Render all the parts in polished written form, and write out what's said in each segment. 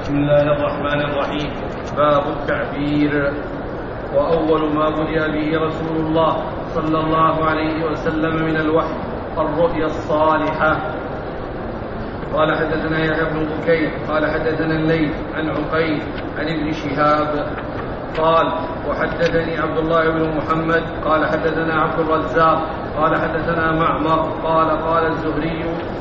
بسم الله الرحمن الرحيم. باب التعبير. وأول ما بدأ به رسول الله صلى الله عليه وسلم من الوحي الرؤيا الصالحة. قال حدثنا يحيى بن بكير قال حدثنا الليث عن عقيل عن ابن شهاب قال وحدثني عبد الله بن محمد قال حدثنا عبد الرزاق قال حدثنا معمر قال الزهري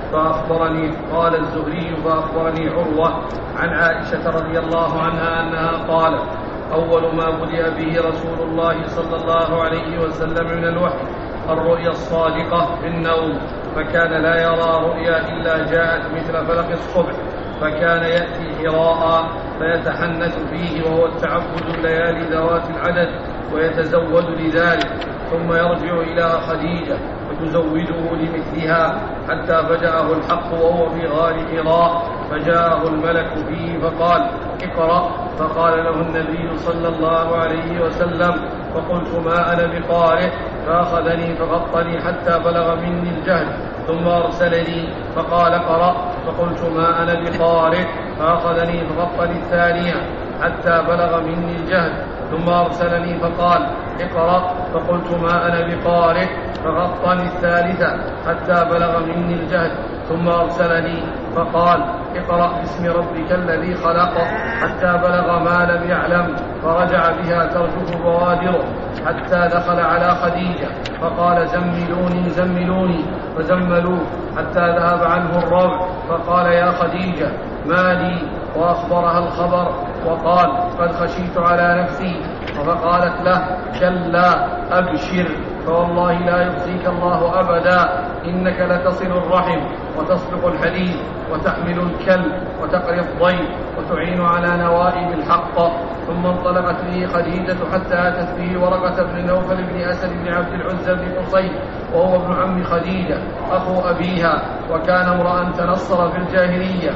فأخبرني عروة عن عائشة رضي الله عنها أنها قالت أول ما بدأ به رسول الله صلى الله عليه وسلم من الوحي الرؤيا الصادقة في النوم، فكان لا يرى رؤيا إلا جاءت مثل فلق الصبح، فكان يأتي حراء فيتحنث فيه وهو التعبد الليالي ذوات العدد ويتزود لذلك، ثم يرجع إلى خديجة وتزوده لمثلها حتى فجأه الحق وهو في غار حراء، فجاءه الملك فيه فقال اقرأ، فقال له النبي صلى الله عليه وسلم، فقلت ما أنا بقارئ، فأخذني فغطني حتى بلغ مني الجهل، ثم أرسلني فقال اقرأ، فقلت ما أنا بقارئ، فأخذني فغطني الثانية حتى بلغ مني الجهل، ثم أرسلني فقال اقرأ، فقلت ما أنا بقارئ، فغطني الثالثة حتى بلغ مني الجهل، ثم أرسلني فقال اقرأ باسم ربك الذي خلق حتى بلغ ما لم يعلم، فرجع بها ترجف بوادره حتى دخل على خديجة فقال زملوني، فزملوه حتى ذهب عنه الروع، فقال يا خديجة ما لي، وأخبرها الخبر وقال قد خشيت على نفسي، فقالت له كلا أبشر، فوالله لا يخزيك الله أبدا، إنك لتصل الرحم وتصدق الحديث وتحمل الكلب وتقري الضيف وتعين على نوائب الحق. ثم انطلقت به خديجة حتى أتت به ورقة بن نوفل بن أسد بن عبد العزى بن قصي، وهو ابن عم خديجة أخو أبيها، وكان امرأ تنصر في الجاهلية،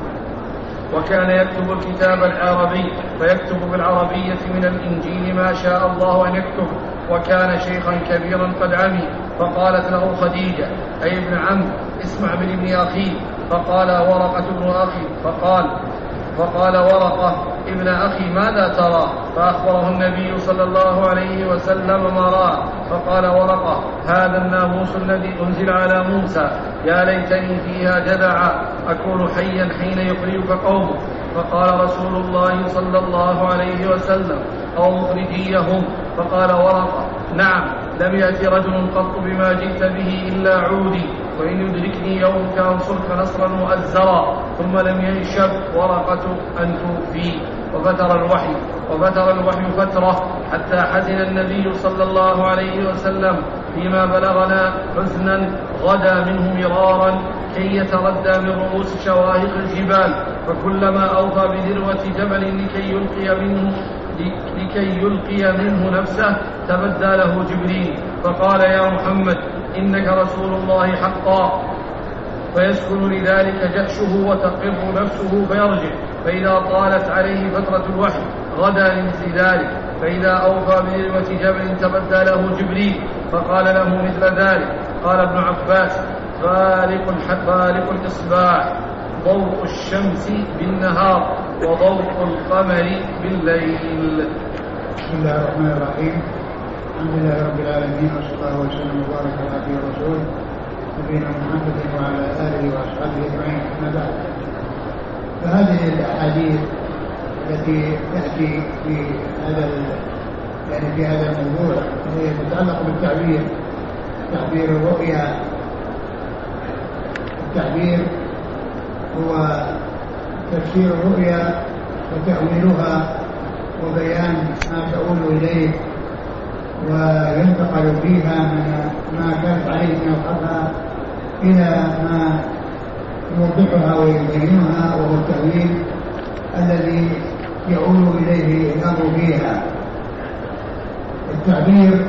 وكان يكتب الكتاب العربي، فيكتب بالعربية من الإنجيل ما شاء الله أن يكتب، وكان شيخا كبيرا قد عمي. فقالت له خديجة أي ابن عم اسمع من ابن أخي، فقال ورقة ابن أخي، فقال ورقة ابن أخي ماذا ترى؟ فأخبره النبي صلى الله عليه وسلم ما رأى، فقال ورقة هذا الناموس الذي أنزل على موسى، يا ليتني فيها جدعا أكون حيا حين يخرجك قومك. فقال رسول الله صلى الله عليه وسلم أو مخرجيهم؟ فقال ورقة نعم، لم يأتي رجل قط بما جئت به إلا عودي، وإن يدركني يومك أنصرك نصرا مؤزرا. ثم لم ينشب ورقة أن توفي، وفتر الوحي فترة حتى حزن النبي صلى الله عليه وسلم فيما بلغنا حزنا غدا منه مرارا كي يتردى من رؤوس شواهق الجبال، فكلما أوفى بذروة جبل لكي يلقي منه نفسه تبدى له جبريل فقال يا محمد إنك رسول الله حقا، فيسكن لذلك جأشه وتقر نفسه فيرجع، فإذا طالت عليه فترة الوحي غدا لمثل ذلك، فإذا أوفى بذروة جبل تبدى له جبريل فقال له مثل ذلك. قال ابن عباس فالق الإصباح ضوء الشمس بالنهار وضوء القمر بالليل. بسم الله الرحمن الرحيم. الحمد لله رب العالمين، وصلى الله وسلم وبارك على عبده ورسوله نبينا محمد وعلى آله وأصحابه أجمعين، أما بعد، فهذه الأحاديث التي تأتي في هذا الموضوع هي تتعلق بالتعبير، تعبير الرؤيا. التعبير هو تفسير الرؤيا وتأويلها وبيان ما تؤول إليه وينتقل فيها من ما كانت عليه من الخطأ إلى ما يوضحها ويبينها، وهو التأويل الذي يؤول إليه الأمر فيها. التعبير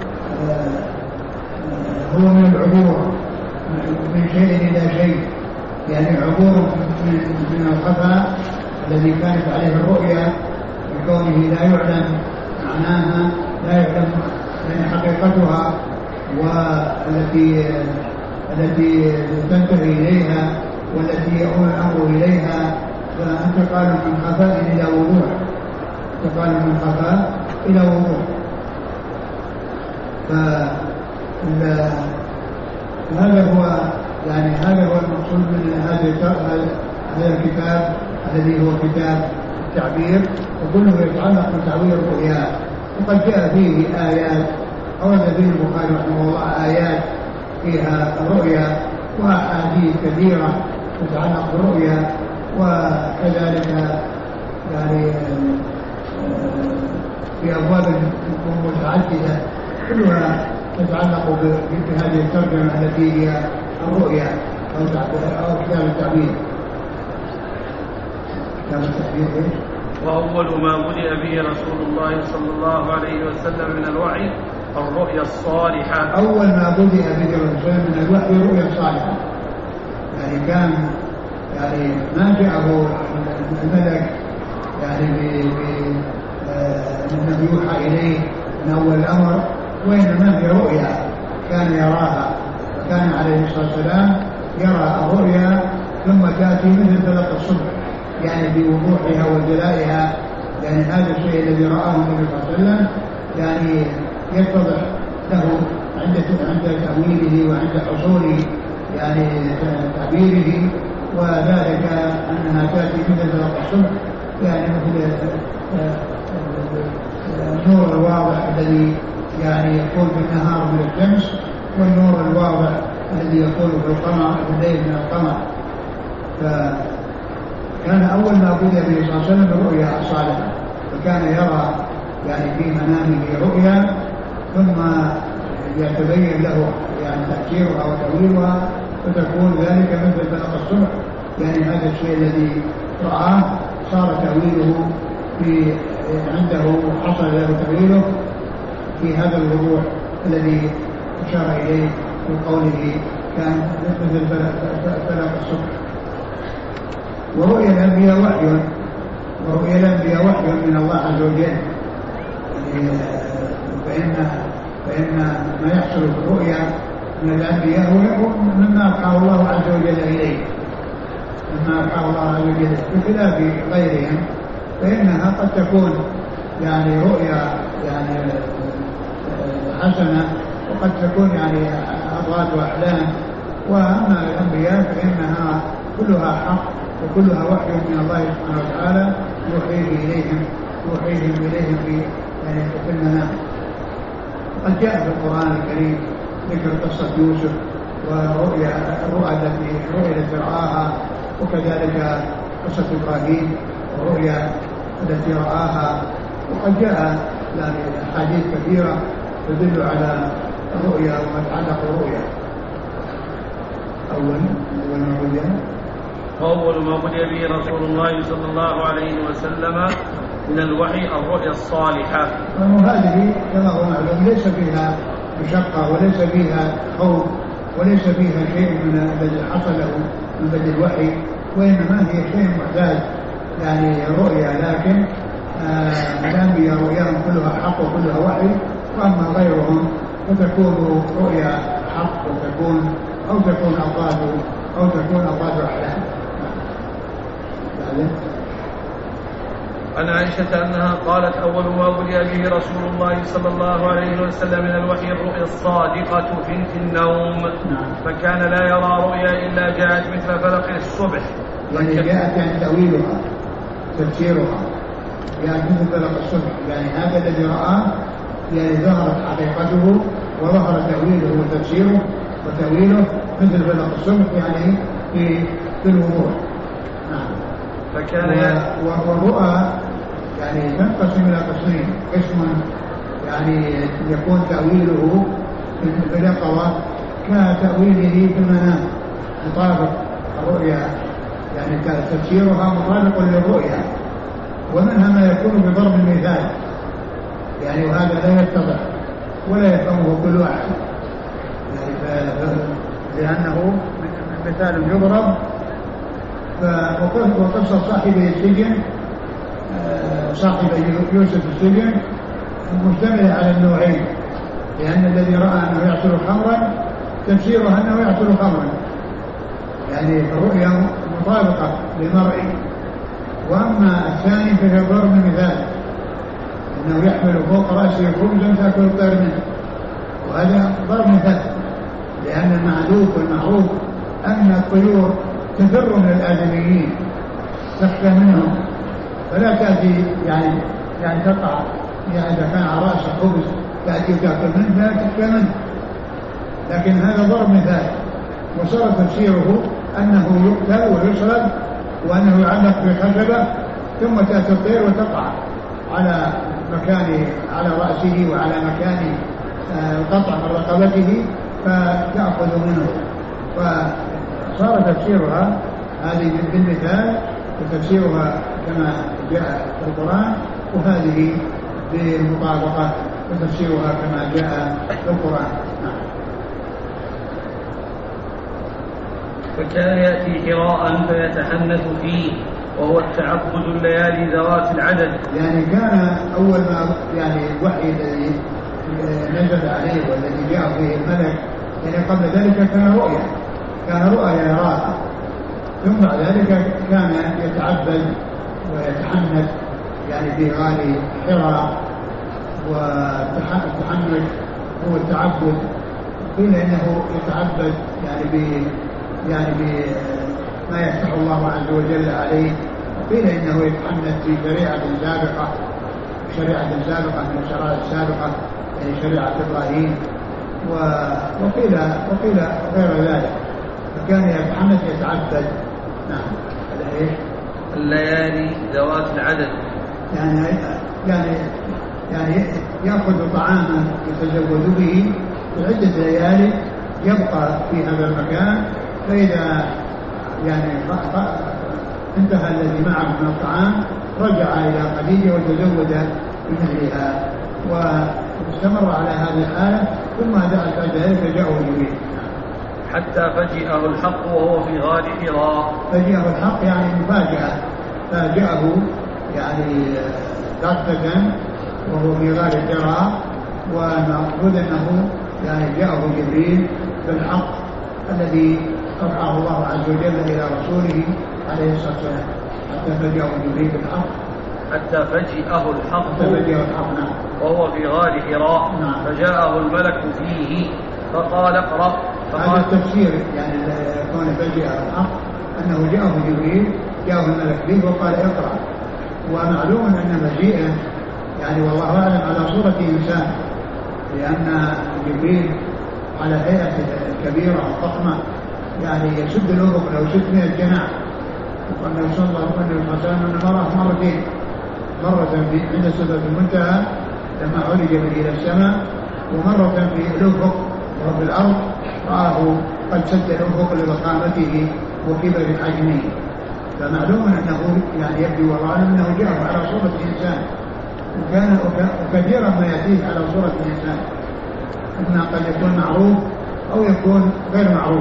هو من العبور من شيء إلى شيء، يعني عبور من الخفاء الذي كانت عليه الرؤيا بكونه لا يعلم معناها، لا يعلم يعني حقيقتها، والتي تنتهي إليها والتي يؤول الأمر إليها فانتقال من خفاء إلى وضوح، انتقال من خفاء إلى وضوح. هذا هو المقصود من هذا الكتاب الذي هو كتاب التعبير، وكله يتعلق بتعبير الرؤيا. وقد جاء فيه آيات، أورد فيه البخاري رحمه الله آيات فيها الرؤيا وأحاديث كثيرة تتعلق بالرؤيا، وكذلك يعني في أبواب متعددة كلها تتعلق بهذه الترجمة التي هي الرؤيا أو كتاب التعبير. كتاب التعبير وأول ما بدأ به رسول الله صلى الله عليه وسلم من الوحي الرؤيا الصالحة. أول ما بدأ به رسول الله من الوحي الرؤيا الصالحة، يعني كان يعني ما جاءه الملك يعني أنه يوحى إليه من أول الأمر، وإنما هي رؤيا كان يراها. كان عليه الصلاة والسلام يرى الرؤيا ثم تأتي مثل فلق الصبح، يعني بوضوحها وجلائها. يعني هذا الشيء الذي رآه النبي صلى الله عليه وسلم يعني يتضح له عند تأويله وعند حصول يعني تعبيره، وذلك أنها تأتي مثل فلق الصبح، يعني مثل النور الواضح الذي يعني يكون في النهار من الشمس، والنور الواضح الذي يكون في القمر في الليل من القمر. فكان أول ما بدأ به صلى الله عليه وسلم الرؤيا الصالحة، فكان يرى يعني في منامه رؤيا ثم يتبين له يعني تفسيرها وتأويلها، فتكون ذلك مثل فلق الصبح. يعني هذا الشيء الذي رآه صار تأويله عنده وحصل له تأويله في هذا الوضوح الذي أشار إليه بقوله كان مثل فلق الصبح. ورؤيا الأنبياء وحي من الله عز وجل. فإن ما يحصل في الرؤيا من الأنبياء هو مما أوحاه الله عز وجل إليه، بخلاف غيرهم، فإنها قد تكون يعني رؤيا يعني حسنة، وقد تكون يعني أضغاث وأحلام. وأما الأنبياء فإنها كلها حق وكلها وحي من الله سبحانه وتعالى يوحيهم إليهم في المنام. وقد جاء في القرآن الكريم ذكر قصة يوسف الرؤى التي رآها، وكذلك قصة إبراهيم والرؤيا التي رآها. وقد جاء يعني أحاديث كثيرة تدل على الرؤيا وما يتعلق بالرؤيا. أول ما بدأ به رسول الله صلى الله عليه وسلم من الوحي الرؤيا الصالحة. وهذه كما هو معلوم ليس فيها مشقة وليس فيها خوف وليس فيها شيء من الذي حصل له من بدء الوحي، وإنما هي شيء محتاج يعني رؤيا. لكن الأنبياء رؤياهم كلها حق وكلها وحي، وأما غيرهم فتكون رؤيا حق أو تكون أضغاث أحلام. عن عائشة أنها قالت أول ما بدأ به رسول الله صلى الله عليه وسلم من الوحي الرؤيا الصادقة في النوم. فكان لا يرى رؤيا إلا جاءت مثل فلق الصبح، يعني جاءت يعني تأويلها تفسيرها جاءت مثل فلق الصبح. يعني هذا الذي رآه يعني ظهرت حقيقته وظهر تأويله وتفسيره وتأويله مثل فلق الصبح، يعني في الوضوح. والرؤى يعني تنقسم إلى قسمين: قسم يعني يكون تأويله في اليقظة كتأويله في المنام مطابق الرؤيا، يعني تفسيرها مطابق للرؤيا. ومنها ما يكون بضرب المثال، يعني وهذا لا يتضح ولا يفهمه كل واحد، يعني لأنه مثال يضرب. وقصة صاحبي السجن، صاحب يوسف السجن، مشتملة على النوعين، لأن الذي رأى أنه يعصر خمرا تفسيرها أنه يعصر خمرا، يعني الرؤيا مطابقة للمرء وأما الثاني فهي ضرب مثال، أنه يحمل فوق رأسه خبزا تأكل الطير منه، وهذا ضرب مثال، لأن المعلوف والمعروف أن الطيور تفر من الآدميين تخشى منهم، فلا تأتي يعني تقع، يعني إذا كان على رأسه خبز تأتي وتأكل منه لا تخشى منه، لكن هذا ضرب مثال. وصار تفسيره أنه يقتل ويصلب وأنه يعلق بخشبة ثم تأتي الطير وتقع على رأسه وعلى مكان القطع من رقبته فتأخذ منه. فصار تفسيرها هذه بالمثال وتفسيرها كما جاء في القرآن، وهذه بالمطابقة وتفسيرها كما جاء في القرآن. فكان يأتي حراء فيتحنث فيه، وهو التعبد الليالي ذوات العدد. يعني كان أول ما الوحي الذي نزل عليه والذي جاء فيه الملك، يعني قبل ذلك كان رؤيا يراها، ثم بعد ذلك كان يتعبد ويتحنث يعني في غار حراء. والتحنث هو التعبد، قيل انه يتعبد يعني بما يفتح الله عز وجل عليه، وقيل انه يتحنث في شريعة سابقة من الشرائع السابقة، يعني شريعة إبراهيم، وقيل غير ذلك، فكان يتحنث يتعبد. نعم. هذا ايش؟ الليالي ذوات العدد، يعني يأخذ طعاما يتزود به لعدة ليالي، يبقى في هذا المكان، فإذا انتهى الذي معه من الطعام رجع إلى خديجة وتزود بمثلها، واستمر على هذه الحالة، ثم بعد ذلك جاءه جبريل حتى فجأه الحق وهو في غار حراء. فجأه الحق يعني مفاجأة، فاجأه يعني بغتة وهو في غار حراء، والمقصود أنه يعني جاءه جبريل بالحق الذي أوحاه الله عز وجل إلى رسوله عليه الصلاة والسلام، حتى فجأه جبريل بالحق. حتى فجأه الحق نعم. وهو في غار حراء. نعم. فجاءه الملك فيه فقال اقرأ. هذا التفسير يعني كون فجأه الحق أنه جاءه جبريل، جاءه الملك فيه وقال اقرأ. ومعلوم أن مجيئه يعني والله أعلم على صورة إنسان، لأن جبريل على هيئة كبيرة ضخمة، يعني يسد الأفق لو سد 100 جناح. وقال صلى الله عليه وسلم أنه مرتين، مرة عند سدرة المنتهى لما عرج به إلى السماء، ومرة في الأفق وفي الأرض رآه قد سد الأفق لضخامته وكبر حجمه. فمعلوم أنه يعني يبدو والله أنه جاء على صورة إنسان، وكثيرا ما يأتيه على صورة إنسان، إما قد يكون معروف أو يكون غير معروف.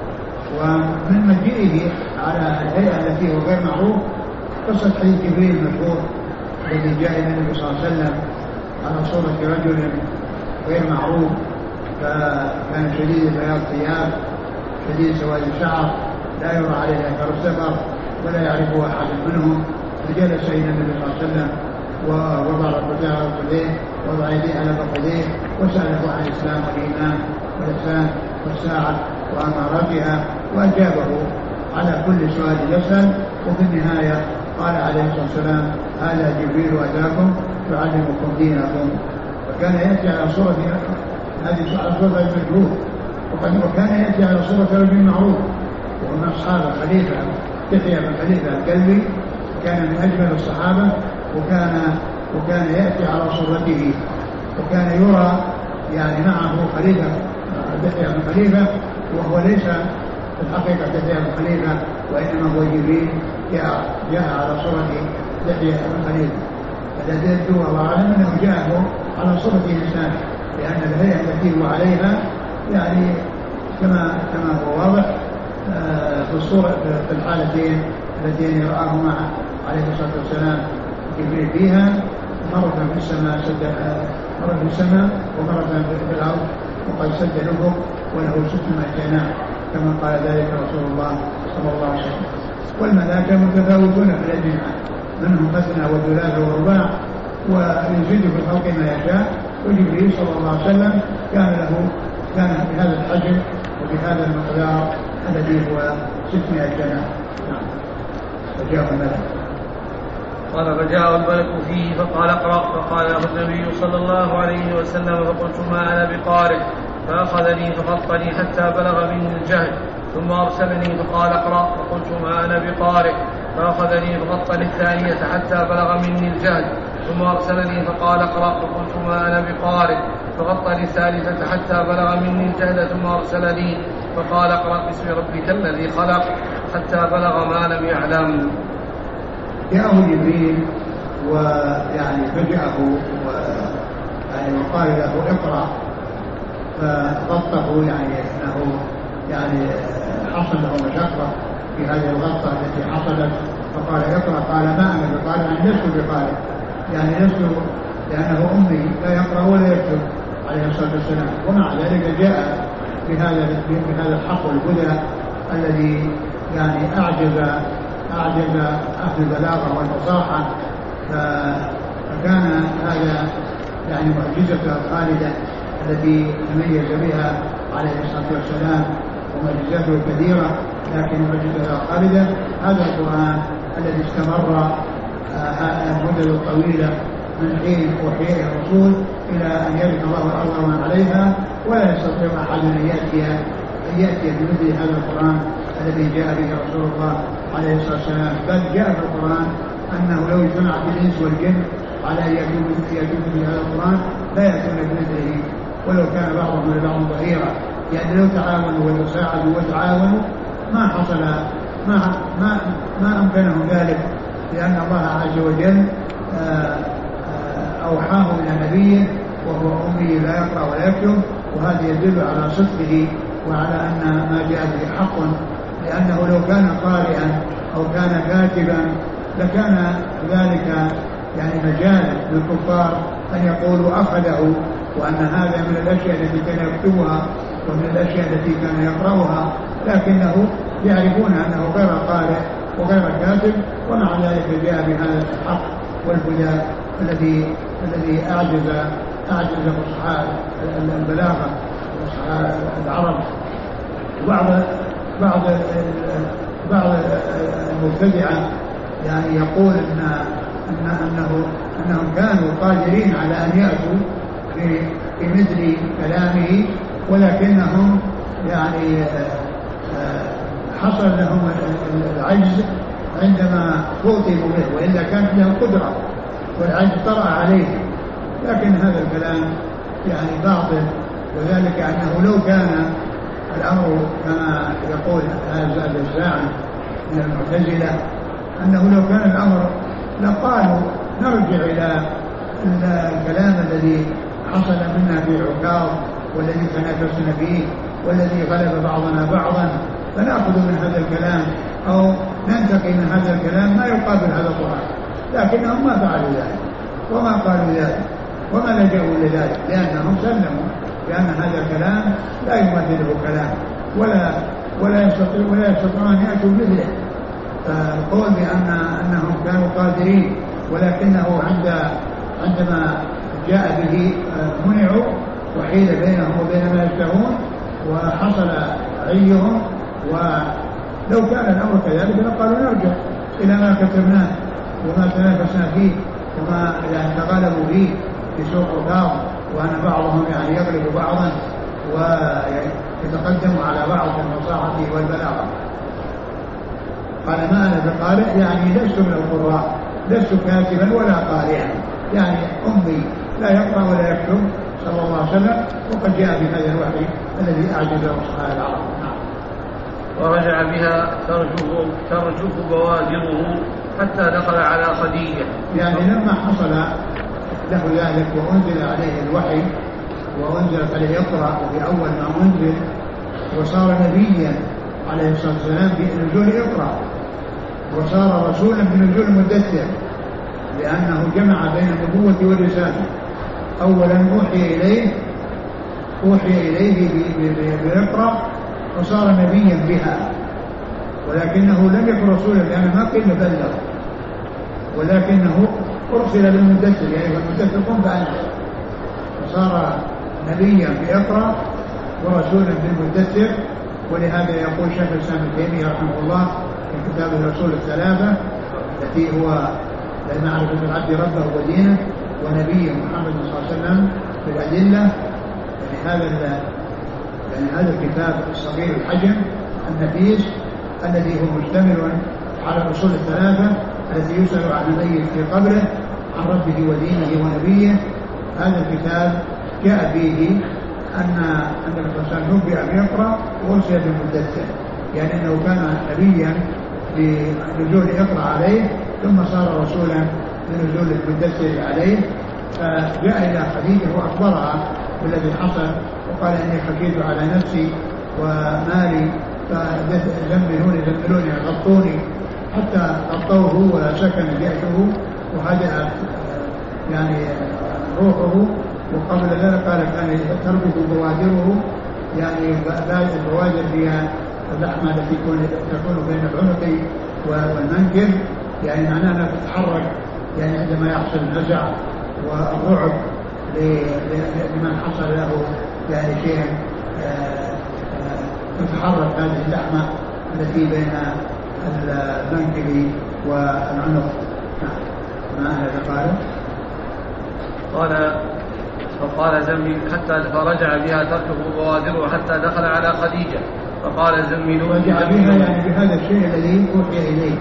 ومن مجيئه على الهيئة التي هو غير معروف قصة حديث جبريل المشهور الذي جاء النبي صلى الله عليه وسلم على صورة رجل غير معروف، فكان شديد بياض الثياب شديد سواد الشعر، لا يرى عليه أثر السفر ولا يعرفه أحد منهم، فجلس إلى النبي صلى الله عليه وسلم ووضع ركبتيه على ركبتيه، وضع يديه على فخذيه، وسأله عن الإسلام والإيمان والإحسان والساعة وأماراتها، وأجابه على كل سؤال يسأل. وفي النهاية قال عليه الصلاة والسلام هذا جبريل أتاكم يعلمكم دينكم. وكان يأتي على صورة هذه على صورة المجهول، وكان يأتي على صورة رجل معروف، وهم أصحاب الخليفة يحيى بن خليفة الكلبي، كان من أجمل الصحابة، وكان يأتي على صورته، وكان يرى يعني معه خليفة يحيى بن خليفة، وهو ليس في الحقيقة يحيى بن خليفة، وإنما هو جبريل جاء على صورة يحيى بن خليفة. فالذي يبدو الله أعلم أنه جاءه على صورة إنسان، لأن الهيئة التي هو عليها يعني كما هو واضح في الصورة في الحالتين التين رآهما عليه الصلاة والسلام جبريل فيها، مرة في السماء ومرة في الأرض، وقد سد الأفق وله 600 جناح كما قال ذلك رسول الله صلى الله عليه وسلم. والملائكة متفاوتون في الأجنحة، منهم مثنى وثلاثة ورباع، ويزيد في الخلق ما يشاء. وجبريل صلى الله عليه وسلم كان بهذا الحجم وبهذا المقدار الذي هو 600 جناح. فجاء الملك قال فجاء الملك فيه فقال اقرأ، فقال له النبي صلى الله عليه وسلم فقلت ما أنا بقارئ، فأخذني فغطني حتى بلغ مني الجهل، ثم أرسلني فقال اقرأ، فقلت ما أنا بقارئ، فأخذني فغطني الثانية حتى بلغ مني الجهل، ثم أرسلني فقال اقرأ، فقلت ما أنا بقارئ، فغطني الثالثة حتى بلغ مني الجهل، ثم أرسلني فقال اقرأ باسم ربك الذي خلق، حتى بلغ ما لم يعلم. جاءه جبريل ويعني فجأه وقال له اقرأ، فغطه انه حصل له مشقة في هذه الغطة التي حصلت، فقال اقرأ، قال ما أنا بقارئ، لست بقارئ، لست، لأنه أمي لا يقرأ ولا يكتب عليه الصلاة والسلام. ومع ذلك جاء بهذا الحق والهدى الذي أعجز أهل البلاغة والفصاحة، فكان هذا معجزة خالدة التي تميز بها عليه الصلاة والسلام، ومعجزاته كثيرة لكن معجزة خالدة هذا القرآن الذي استمر المدة الطويلة من حين أوحي الرسول إلى أن يرث الله الأرض ومن عليها، ولا يستطيع أحد أن يأتي بمثل هذا القرآن الذي جاء به رسول الله عليه الصلاة والسلام. بل جاء في القرآن أنه لو اجتمع الإنس والجن على أن يأتوا بهذا القرآن لا يأتون بمثله ولو كان بعضهم لبعض ظهيرا، يعني لو تعاونوا وتساعدوا وتعاونوا ما حصل ما أمكنهم ذلك، لأن الله عز وجل أوحاه إلى نبيه وهو أمي لا يقرأ ولا يكتب، وهذا يدل على صدقه وعلى أن ما جاء به حق، لأنه لو كان قارئا أو كان كاتبا لكان ذلك مجال للكفار أن يقولوا أخذه، وأن هذا من الأشياء التي كان يكتبها ومن الأشياء التي كان يقرأها، لكنه يعرفون أنه غير قارئ وغير كاتب، ومع ذلك جاء بهذا الحق والهدى الذي أعجز فصحاء البلاغة وفصحاء العرب. بعض المبتدعة يقول أنهم كانوا قادرين على أن يأتوا بمثل كلامه، ولكنهم حصل لهم العجز عندما خوطبوا به، وإلا كانت لهم قدرة والعجز طرأ عليهم. لكن هذا الكلام باطل، وذلك أنه لو كان الأمر كما يقول هذا الزاعم من المعتزلة، أنه لو كان الأمر لقالوا نرجع إلى الكلام الذي حصل منا في عكاظ والذي تنافسنا فيه والذي غلب بعضنا بعضا، فنأخذ من هذا الكلام أو ننتقي من هذا الكلام ما يقابل هذا القرآن. لكنهم ما فعلوا ذلك وما قالوا ذلك وما لجأوا لذلك، لأنهم سلموا بأن هذا الكلام لا يمثله كلام ولا يستطيعون أن يأتوا مثله. فالقول بأنهم كانوا قادرين ولكنه عندما جاء به منعوا وحيل بينهم وبين ما يشتهون وحصل عيهم. ولو كان الأمر كذلك لقالوا نرجع إلى ما كتبناه وما تنافسنا فيه وما تغالبوا فيه في سوق عكاظ، وأن بعضهم يغلب بعضا ويتقدم على بعض في الفصاحة والبلاغة. قال ما أنا بقارئ، لست من القراء، لست كاتبا ولا قارئا، أمي لا يقرأ ولا يكتب صلى الله عليه وسلم، وقد جاء بهذا الوحي الذي أعجز فصحاء العرب. ورجع بها ترجف بوادره حتى دخل على خديجة. لما حصل له ذلك وأنزل عليه الوحي وأنزلت عليه اقرأ في أول ما أنزل، وصار نبيا عليه الصلاة والسلام بنزول اقرأ، وصار رسولا بنزول المدثر، لأنه جمع بين النبوة والرسالة. أولا أوحي إليه بإقرأ، وصار نبيا بها، ولكنه لم يكن رسولا لأنه ما قيل بلغ، ولكنه أرسل بالمدثر، يعني المدثر قم فأنذر، فصار نبيا بإقرأ ورسولا بالمدثر. ولهذا يقول شيخ الإسلام ابن تيمية رحمه الله في كتابه الرسول الثلاثة التي هو معرفة العبد ربه ودينه ونبيه محمد صلى الله عليه وسلم في الأدلة، يعني هذا الكتاب الصغير الحجم النفيس الذي هو مشتمل على الأصول الثلاثة التي يسأل عن الميت في قبره عن ربه ودينه ونبيه. هذا الكتاب جاء فيه أن الرسول نبئ بإقرأ وأرسل بالمدثر، يعني أنه كان نبيا بنزول إقرأ عليه ثم صار رسولا بنزول المدثر عليه. فجاء إلى خديجة وأخبرها بالذي حصل وقال إني خشيت على نفسي ومالي فزملوني غطوني حتى غطوه وسكن جيشه وهدأت يعني روحه. وقبل ذلك قال كان تربط بوادره، يعني البوادر هي اللحمة التي تكون بين العنق والمنكب، يعني معناها انها تتحرك يعني عندما يحصل الفزع والرعب لمن حصل له يعني شيء تتحرك هذه اللحمة التي بين المنكب والعنق. ما هذا قال فقال زمل حتى فرجع بها تركه بوادره حتى دخل على خديجة فقال زملوني. رجع بها يعني بهذا الشيء الذي أوحي إليه.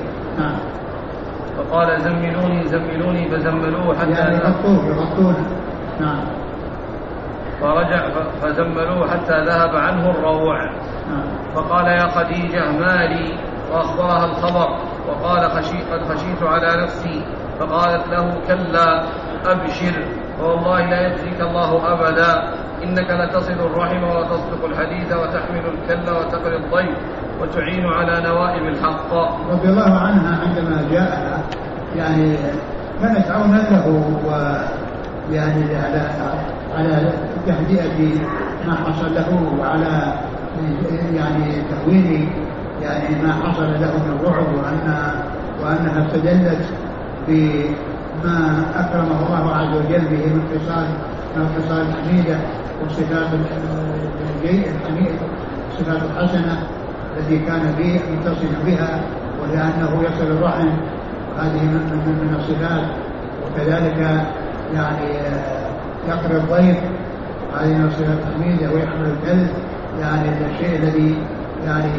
فقال زملوني فزملوه حتى يعني يغطون. نعم. فرجع فزملوه حتى ذهب عنه الروع. فقال يا خديجة ما لي، وأخبرها الخبر وقال قد خشيت على نفسي. فقالت له كلا أبشر والله لا يخزيك الله أبدا، إنك لتصل الرحم وتصدق الحديث وتحمل الكل وتقري الضيف وتعين على نوائب الحق. رضي الله عنها عندما جاءها يعني كانت عونا له ويعني على تهدئة ما حصل له وعلى يعني تهوين يعني ما حصل له من الرعب وأنها استدلت بما أكرمه الله عز وجل به من خصال الحميدة والصفات الحميدة الصفات الحسنة التي كان به متصف بها، ولأنه يصل الرحم وهذه من الصفات، وكذلك يعني يقري الضيف هذه من الصفات الحميدة، ويحمل الكلب يعني الشيء الذي يعني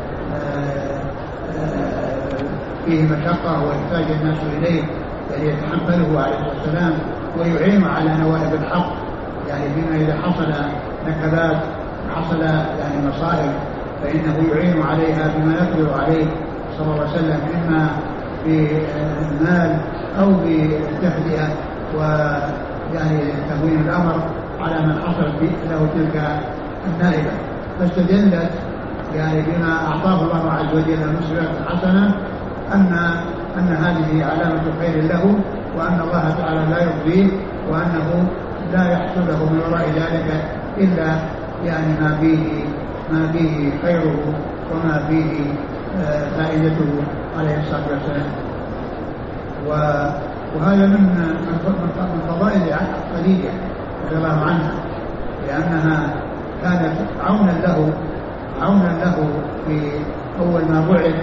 فيه مشقة ويحتاج الناس إليه يعني يتحمله عليه الصلاة والسلام ويعين على نوائب الحق، يعني بما إذا حصل نكبات حصل يعني مصائب فإنه يعين عليها بما يقدر عليه صلى الله عليه وسلم، إما بالمال أو بالتهدئة ويعني تهوين الأمر على من حصلت له تلك النائبة. فاستدلت يعني بما أعطاه الله عز وجل من صفات حسنة أن هذه علامة خير له، وأن الله تعالى لا يرضيه، وأنه لا يحصل له من وراء ذلك إلا يعني ما فيه خيره وما فيه فائدته عليه الصلاة والسلام. وهذا من فضائل خديجة رضي الله عنها، لأنها كانت عونا له في أول ما بعث،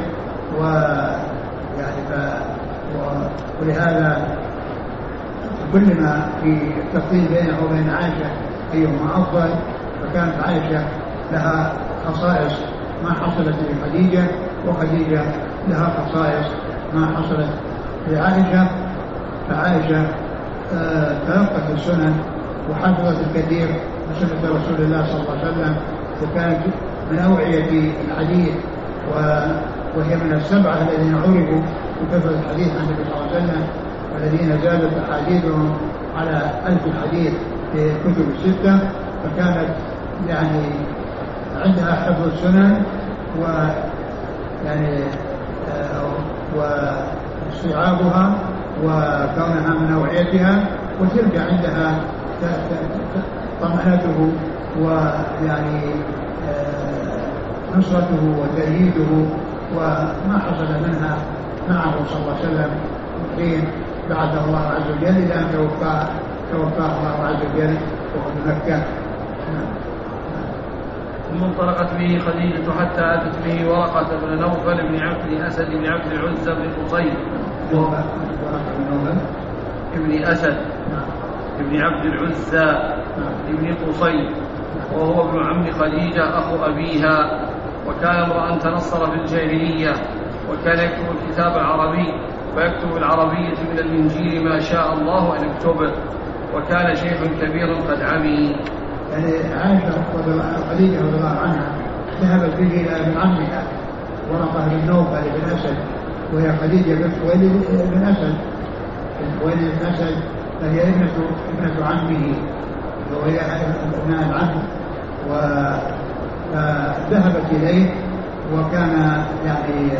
ولهذا كل ما في التفضيل بينه وبين عائشة أيهما أفضل، فكانت عائشة لها خصائص ما حصلت لخديجة، وخديجة لها خصائص ما حصلت لعائشة. فعائشة تلقت السنن وحفظت الكثير من سنة رسول الله صلى الله عليه وسلم، وكانت من أوعية الحديث، وهي من السبعة الذين عرفوا بكثرة الحديث عن النبي صلى الله عليه وسلم، والذين زادت أحاديثهم على 1000 حديث في الكتب الستة. فكانت يعني عندها حفظ السنن ويعني واستيعابها وكونها من نوعيتها، وتلك عندها طمأنته ويعني نصرته وتأييده وما حصل منها معه صلى الله عليه وسلم حين بعثه الله عز وجل إلى أن توفاه الله عز وجل وهو بمكة. ثم انطلقت به خديجة حتى أتت به ورقة بن نوفل بن عبد أسد بن عبد العزى بن قصي ابن أسد ابن عبد العزى ابن قصي، وهو ابن عم خديجة أخو أبيها، وكان امرأ تنصر في الجاهلية، وكان يكتب الكتاب العربي ويكتب العربية من الإنجيل ما شاء الله أن يكتبه، وكان شيخ كبير قد عمي. يعني عائشة خديجة رضي الله عنها ذهبت به إلى ابن عمها ورقة بن نوفل بن أسد، وهي خديجة بنت خويلد بن أسد، فهي ابنة عمه وهي ابناء العم، وذهبت إليه، وكان يعني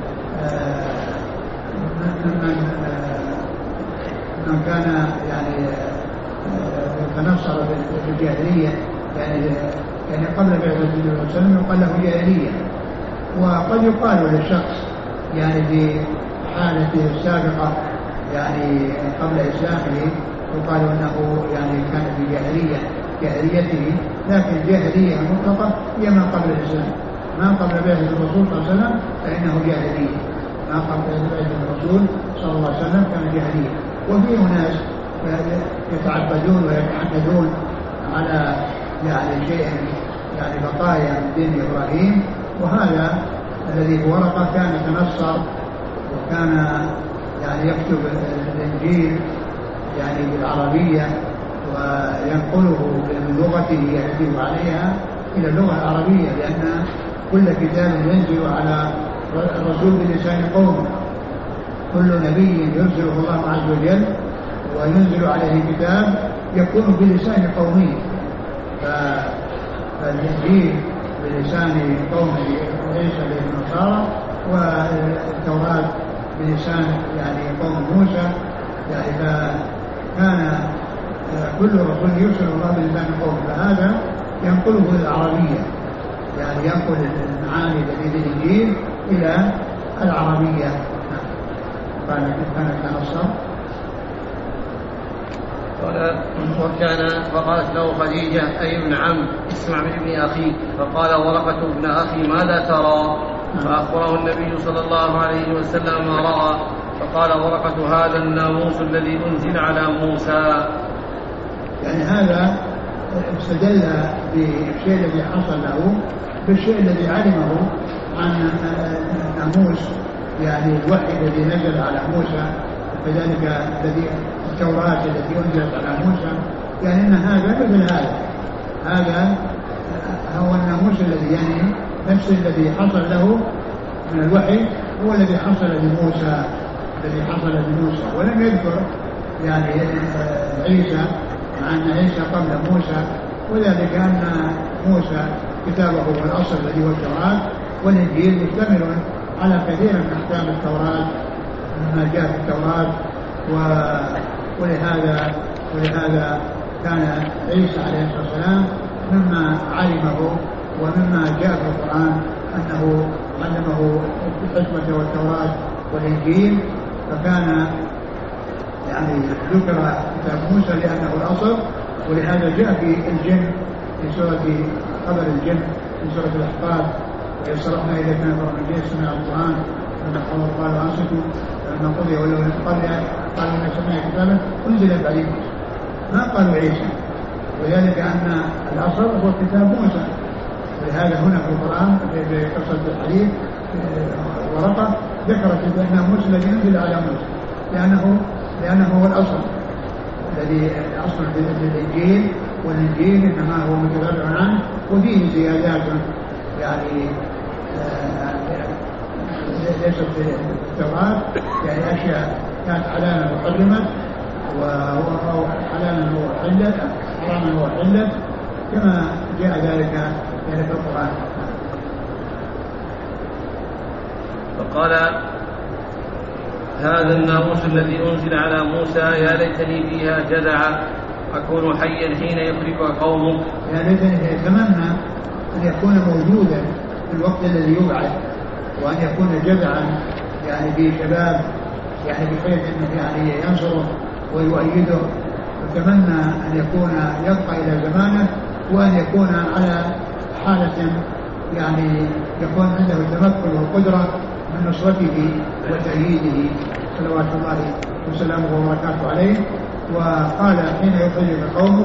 من كان يعني تنصر في الجاهلية، يعني قبل بعثة النبي صلى الله عليه وسلم يقال له جاهلية. وقد يقال للشخص يعني في حالته السابقة يعني قبل إسلامه يقال أنه يعني كان في جاهليته، لكن الجاهلية المطلقة هي ما قبل الإسلام، ما قبل بعثة الرسول صلى الله عليه وسلم فإنه جاهلية، ما قبل بعثة الرسول صلى الله عليه وسلم كان جاهلية. وفي ناس يتعبدون ويتحدثون على يعني شيء يعني بقايا من دين إبراهيم، وهذا الذي هو ورقة كان يتنصر وكان يعني يكتب الإنجيل يعني بالعربية وينقله من لغته يكتب عليها إلى اللغة العربية، لأن كل كتاب ينزل على الرسول بلسان قومه، كل نبي يرسله الله عز وجل وينزل عليه كتاب يكون بلسان قومه، فالإنجيل بلسان قومه عيسى بن النصارى، والتوراة بلسان يعني قوم موسى، يعني فكان كل رسول يرسل الله بلسان قومه، فهذا ينقله إلى العربية، يعني ينقل المعاني التي في الإنجيل إلى العربية. كانت تنصر. فقالت له خديجة أي ابن عم اسمع من ابن أخي، فقال ورقة ابن أخي ماذا ترى؟ فأخبره النبي صلى الله عليه وسلم ما رأى، فقال ورقة هذا الناموس الذي أنزل على موسى. يعني هذا استدل بالشيء الذي حصل له بالشيء الذي علمه عن الناموس، يعني الوحي الذي نزل على موسى، وكذلك التوراة التي أنزلت على موسى، يعني أن هذا مثل هذا هو الناموس الذي يعني نفس الذي حصل له من الوحي هو الذي حصل لموسى، ولم يذكر يعني عيسى، مع أن عيسى قبل موسى، وذلك أن موسى كتابه هو الأصل الذي هو التوراة، والإنجيل مشتمل على كثير من أحكام التوراة مما جاء في التوراة، ولهذا كان عيسى عليه الصلاة والسلام مما علمه ومما جاء في القرآن أنه علمه الحكمة والتوراة والإنجيل، فكان يعني ذكر كتاب موسى لأنه الأصل، ولهذا جاء في الجن في سورة خبر الجن في سورة الأحقاف، ويسرحنا إذا كان من الجن سمع القرآن فنحن قالوا أنصتوا فلما قضي ولو القرية قالوا إن سمع كتابا أنزل بعد موسى، ما قالوا عيسى، وذلك أن الأصل هو كتاب موسى. ولهذا هنا في القرآن في قصة الحديث ورقة ذكرت بأن موسى الذي ينزل على موسى، لأنه هو الأصل الذي أصل للإنجيل، والإنجيل إنما هو متبرع عنه وفيه زيادات يعني ليست في التوراة، يعني أشياء كانت حلالا وحرمت، أو حلالا وحلت، حراما وحلت، كما جاء ذلك في القرآن. فقال هذا الناموس الذي أنزل على موسى يا ليتني فيها جدعا أكون حيا حين يخرجك قومك. يا ليتني أتمنى أن يكون موجودا في الوقت الذي يبعث، وأن يكون جدعا يعني في شباب يعني بحيث أنه يعني ينصره ويؤيده. وتمنى أن يكون يبقى إلى زمانه وأن يكون على حالة يعني يكون عنده التمكن والقدرة من نصرته وتأييده صلوات الله وسلامه وبركاته عليه. وقال حين يخرج قومه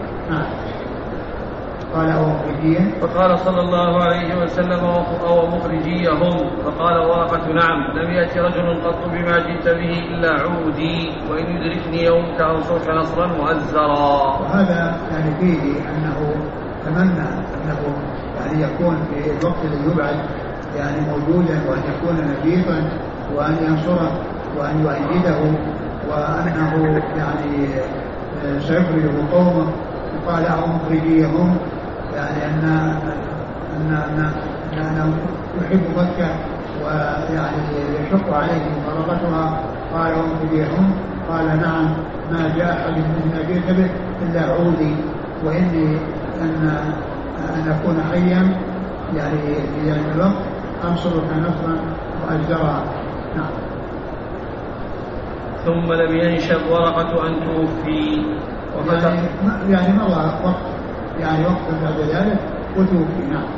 قال أو مخرجيا، فقال صلى الله عليه وسلم أو مخرجيهم، فقال ورقة نعم، لم يأتي رجل قط بما جئت به إلا عودي، وإن يدركني يومك أنصرك نصرا مؤزرا. وهذا يعني فيه أنه تمنى أنه يعني يكون في الوقت الذي يبعث يعني موجودا، وأن يكون نشيطا وأن ينصره وأن يؤيده، وأنه يعني سيخرج قومه. وقال أو مخرجيهم يعني أن يحب مكة ويعني يشق عليهم فرقتها. قال ومخرجيهم قال نعم، ما جاء أحد من جئت به إلا عودي، وإني أن أكون حيا يعني في ذلك الوقت أنصرك نصرا مؤزرا. نعم. ثم لم ينشب ورقة أن توفي يعني مضى وقت يعني وقت بعد ذلك وتوفي. نعم.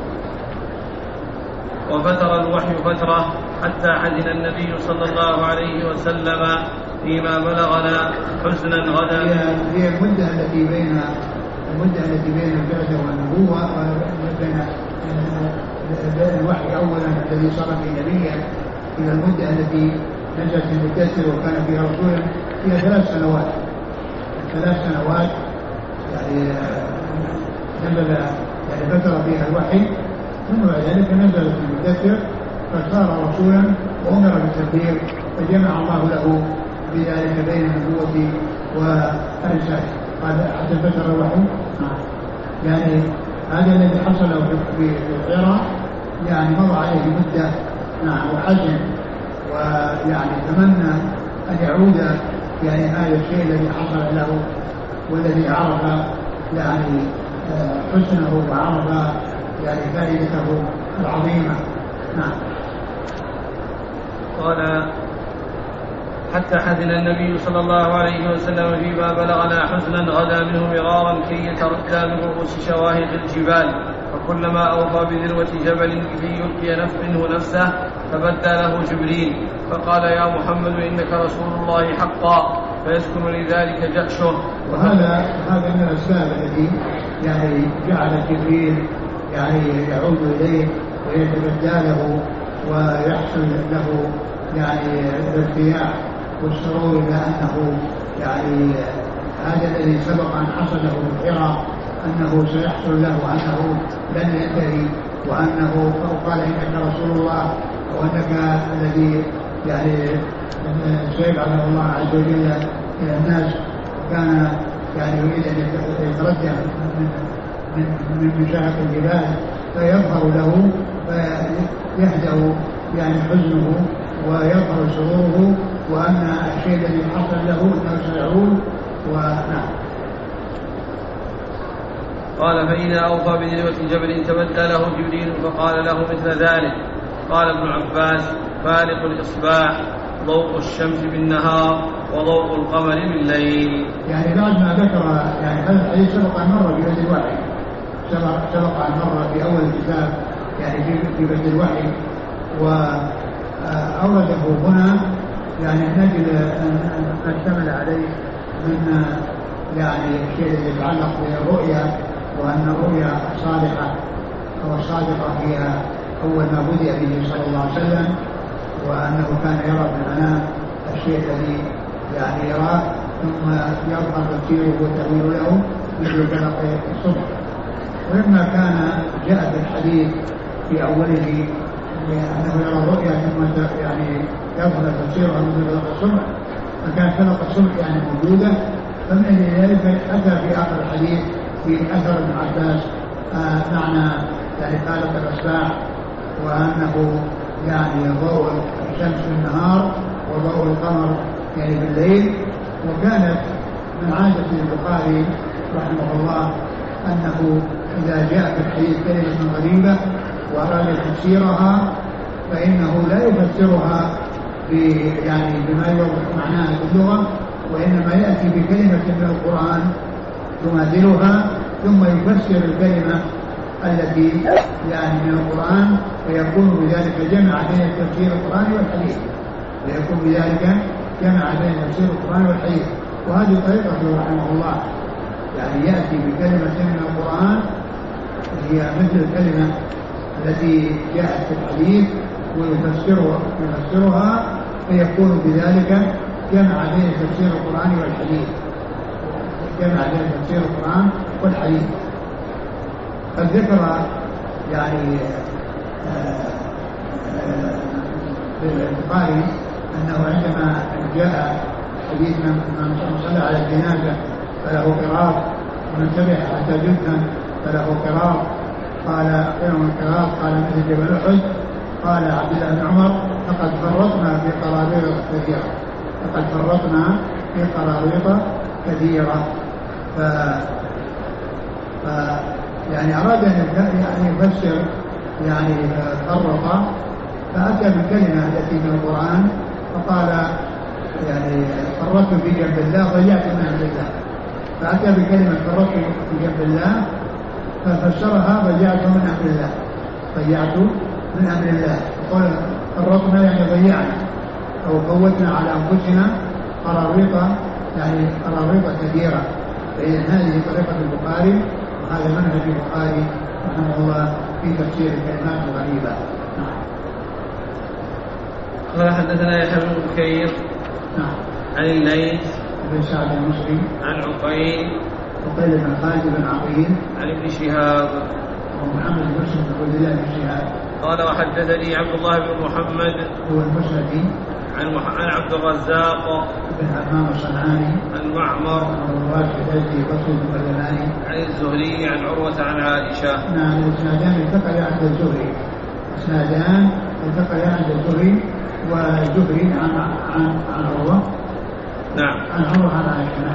وفتر الوحي فترة حتى حزن النبي صلى الله عليه وسلم فيما بلغنا حزنا غدا. هي المدة التي بين البعثة والنبوة بين الوحي أولا الذي صار به نبيا إلى المدة التي نزلت المدثر وكان فيها رسولا هي 3 سنوات. 3 سنوات يعني نزل يعني فترة فيها الوحي، ثم بعد ذلك نزلت المدثر فصار رسولا وأمر بالتبليغ، فجمع الله له بذلك بين النبوة والرسالة. هذا حتى فترة الوحي. يعني هذا الذي حصل في العراق يعني مضى عليه مدة. وحزن ويعني تمنى أن يعود يعني هذا الشيء الذي حصل له والذي عرف يعني حسنه وعرف يعني فائدته العظيمة. نعم. قال حتى حزن النبي صلى الله عليه وسلم فيما بلغنا حزنا غدا منه مرارا كي يتردى من رؤوس شواهق الجبال، فكلما أوفى بذروة جبل كي يلقي منه نفسه فبدى له جبريل فقال يا محمد إنك رسول الله حقا، فيسكن لذلك جأشه. وهذا من الأسباب التي يعني جعل جبريل يعني يعود إليه ويتبدى له ويحصل له يعني الارتياح والسرور بأنه يعني هذا الذي سبق أن حصل له في العراق أنه سيحصل له وأنه لن ينتهي، وأنه قال إنك رسول الله وأنك الذي يعني سيبعث الله عز وجل إلى الناس. وكان يعني يريد أن يتردى من مشاهق الجبال فيظهر له فيهدأ يعني حزنه ويظهر سروره، وأن الشيء الذي حصل له أنه سيعود. ونعم. قال فإذا أوفى بذروة جبل تبدى له جبريل فقال له مثل ذلك. قال ابن عباس فالق الإصباح ضوء الشمس بالنهار وضوء القمر بالليل. يعني بعد ما ذكر يعني هذا الحديث سبق أن مر في بدء الوحي، سبق أن مر في أول الكتاب يعني في بدء الوحي، وأورده هنا يعني نجد أن اشتمل عليه من يعني الشيء الذي يتعلق بالرؤيا، وأن الرؤيا صالحة وصادقة فيها أول ما بدأ به صلى الله عليه وسلم، وأنه كان يرى في المنام الشيء الذي يعني يراه ثم يظهر تفسيره والتأويل له مثل برق الصبح. ولما كان جاء في الحديث في أوله أنه يرى الرؤيا ثم يعني يظهر تفسيرها مثل برق الصبح، فكان فلق الصبح يعني موجودة. فمن ذلك أتى في آخر الحديث في أثر ابن عباس معنى يعني فالق الأصباح، وأنه يعني ضوء الشمس في النهار وضوء القمر يعني بالليل. وكانت من عادة البخاري رحمه الله أنه إذا جاء في الحديث كلمة غريبة وأراد تفسيرها فإنه لا يفسرها يعني بما يوضح معناها في اللغة، وإنما يأتي بكلمة من القرآن يماثلها ثم يفسر الكلمة التي يعني من القرآن، فيكون بذلك جمع بين تفسير القرآن والحديث، فيكون بذلك جمع بين تفسير القرآن والحديث. وهذه طريقته رحمه الله، يعني يأتي بكلمة من القرآن هي مثل الكلمة التي جاءت في الحديث ويفسرها فيكون بذلك جمع بين تفسير القرآن والحديث، جمع بين تفسير القرآن والحديث. قد ذكر يعني البخاري أنه عندما جاء حديث من صلى على الجنازة فله قراط، ومن تبع حتى جثا فله قراط، قال يوم القراط قال مثل جبل أحد. قال عبد الله بن عمر لقد فرطنا في قراريط كثيرة، لقد فرطنا في قراريط كثيرة. يعني أراد أن يعني يفسر يعني فرط، فأتى بالكلمة التي من القرآن فقال يعني فرطت في جنب الله ضيعت من أمر الله، فأتى بكلمة فرطت في جنب الله ففسرها ضيعت من أمر الله، ضيعت من أمر الله. وقال فرطنا يعني ضيعنا أو فوتنا على أنفسنا قراريط، يعني قراريط كثيرة. فإذا هذه طريقة البخاري وهذا منهج البخاري رحمه الله في تفسير الكلمات الغريبة. قال حدثنا يحيى بن بكير عن الليث بن سعد المصري عن عقيل بن خالد بن عقيل عن ابن شهاب ومحمد بن مسلم بن عبد الله بن شهاب قال وحدثني عبد الله بن محمد هو المسندي عن عبد الرزاق بن حمام الصنعاني عن معمر عن الزهري عن عروة عن عائشة. نعم، الاسنادان التقيا عند الزهري، اسنادان التقيا عند الزهري، والزهري عن عروة. نعم، عن عروة عن عائشة.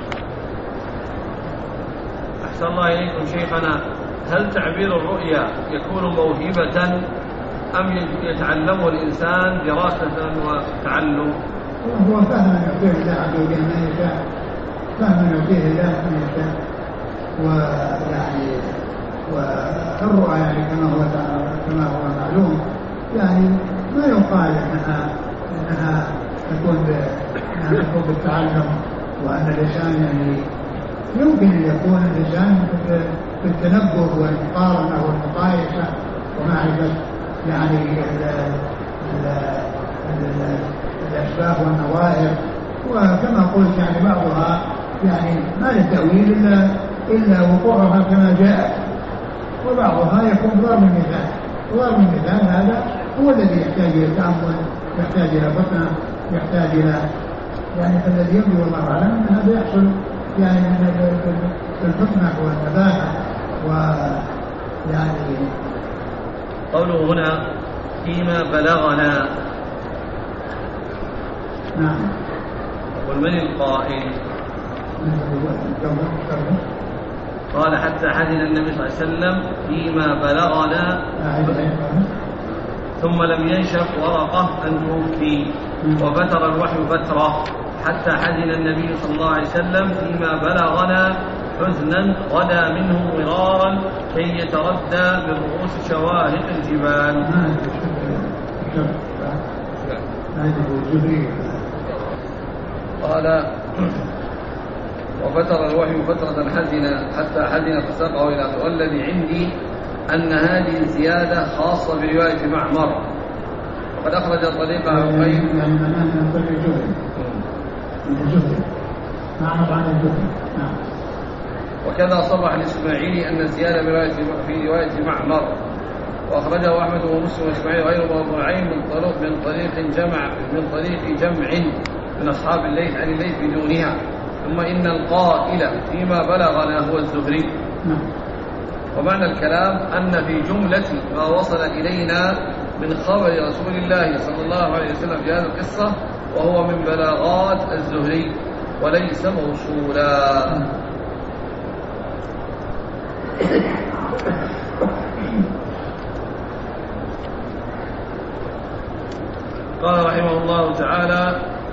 أحسن الله إليكم شيخنا، هل تعبير الرؤيا يكون موهبة أم يتعلمه الإنسان دراسة وتعلم؟ هو فهم يعطيه الله عز وجل من يشاء، فهم يعطيه الله من يشاء. ويعني والرؤى يعني كما هو معلوم، يعني ما يقال انها تكون بالتعلم، وان الانسان يعني يمكن ان يكون الانسان بالتنبه والمقارنه والمقايسه ومعرفه يعني الاشباه والنظائر. وكما قلت يعني بعضها يعني ما للتأويل إلا وقوعها كما جاء، وبعضها يكون ضرب المثال. ضرب المثال هذا هو الذي يحتاج إلى تأمل، يحتاج إلى فطنة، يحتاج إلى يعني فالذي يبدو والله أعلم أن هذا يحصل يعني بالفطنة والنباهة. ويعني قوله هنا فيما بلغنا. نعم. ومن القائل؟ قال حتى حزن النبي صلى الله عليه وسلم فيما بلغنا ثم لم ينشف ورقة أن توفي، وفتر الوحي فترة حتى حزن النبي صلى الله عليه وسلم فيما بلغنا حزنا غدا منه مرارا كي يتردى من رؤوس شواهق الجبال. قال وفتر الوحي فترة حتى حزن فساقه إلى أخره. والذي عندي أن هذه الزيادة خاصة برواية معمر، وقد أخرج طريق عقيل وكذا صرح الإسماعيلي أن الزيادة في رواية معمر، وأخرجه أحمد ومسلم وإسماعيل غيره وابن نعيم من طريق جمع من أصحاب الليث عن الليث بدونها. ثم إن القائل فيما بلغنا هو الزهري. ومعنى الكلام أن في جملة ما وصل إلينا من خبر رسول الله صلى الله عليه وسلم في هذه القصة وهو من بلاغات الزهري وليس موصولا. قال رحمه الله تعالى: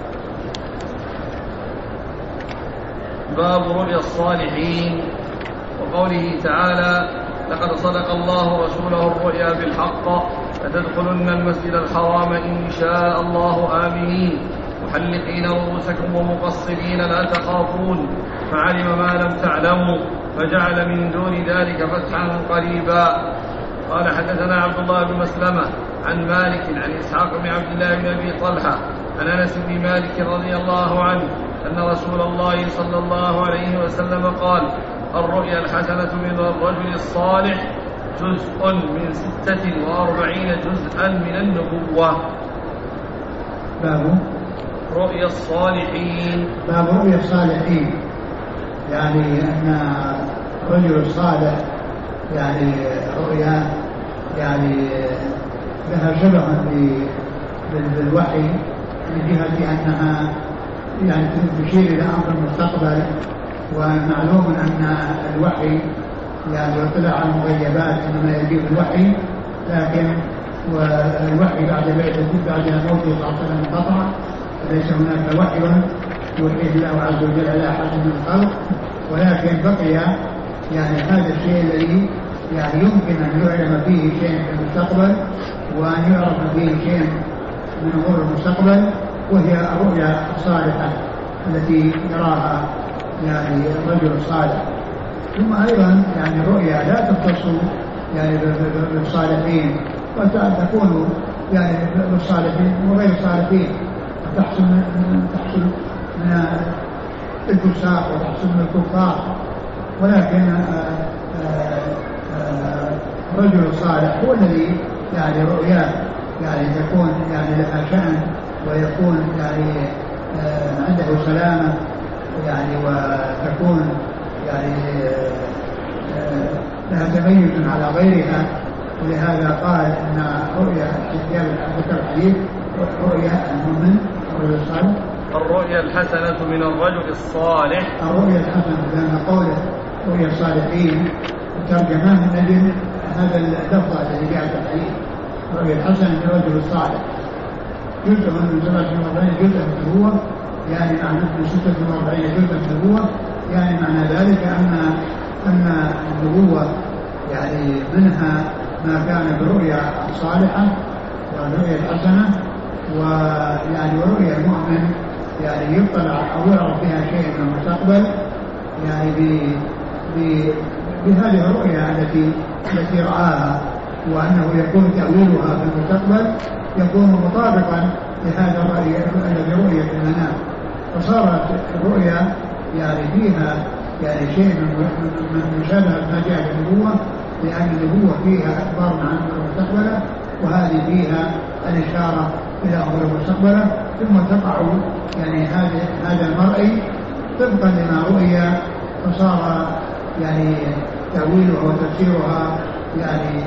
باب رؤيا الصالحين. وقوله تعالى: لقد صدق الله رسوله الرؤيا بالحق لتدخلن المسجد الحرام إن شاء الله آمنين محلقين رؤوسكم ومقصرين لا تخافون فعلم ما لم تعلموا فجعل من دون ذلك فتحا قريبا. قال: حدثنا عبد الله بن مسلمة عن مالك عن إسحاق بن عبد الله بن أبي طلحة عن أنس بن مالك رضي الله عنه أن رسول الله صلى الله عليه وسلم قال: الرؤيا الحسنة من الرجل الصالح جزء من 46 جزءا من النبوة. باب رؤيا الصالحين. باب رؤيا الصالحين، يعني أن الرجل الصالح يعني رؤيا يعني لها شبه بالوحي من جهة أنها يعني تشير إلى أمر المستقبل، ومعلوم أن الوحي يعني يطلع على المغيبات إنما يجيب الوحي، لكن والوحي بعد موته صلى الله عليه وسلم انقطع، فليس هناك وحي يوحيه الله عز وجل على أحد من الخلق، ولكن بقي يعني هذا الشيء الذي يعني يمكن أن يعلم فيه شيء في المستقبل وأن يعرف فيه شيء من أمور المستقبل، وهي الرؤيا الصالحة التي يراها يعني الرجل الصالح. ثم أيضا يعني الرؤيا لا تختص يعني بالصالحين، وتكون يعني بالصالحين وغير الصالحين، تحصل من الفساق وتحصل من الكفار، ولكن الرجل الصالح هو الذي يعني رؤياه يعني تكون يعني لها شأن، ويكون يعني عنده سلامة يعني، وتكون يعني لها تميز على غيرها. ولهذا قال ان رؤيا ذكر الحديث رؤيا المؤمن الرجل الصالح، الرؤيا الحسنة من الرجل الصالح. الرؤيا الحسنة، لأن قوله رؤيا الصالحين ترجمه من أجل هذا اللفظ الذي جاء في الحديث، الرؤيا الحسنة من الرجل الصالح جزء من 47 جزء من النبوة، يعني من 46 جزء من النبوة، يعني معنى ذلك أن النبوة يعني منها ما كان برؤيا الصالحة والرؤيا الحسنة، ويعني ورؤيا المؤمن يعني يطلع أو يعرف فيها شيء من المستقبل، يعني بهذه الرؤيا التي رآها، وأنه يكون تأويلها في المستقبل يكون مطابقا لهذا الرأي الذي رؤية في المنام، فصارت الرؤيا يعني فيها يعني شيء من مشابهة ما جاء في النبوة، لأن النبوة فيها أخبار عن المستقبل، وهذه فيها الإشارة إلى أمور المستقبل، ثم تقع يعني هذا المرئي طبقا لما رؤي، فصار يعني تأويلها وتفسيرها يعني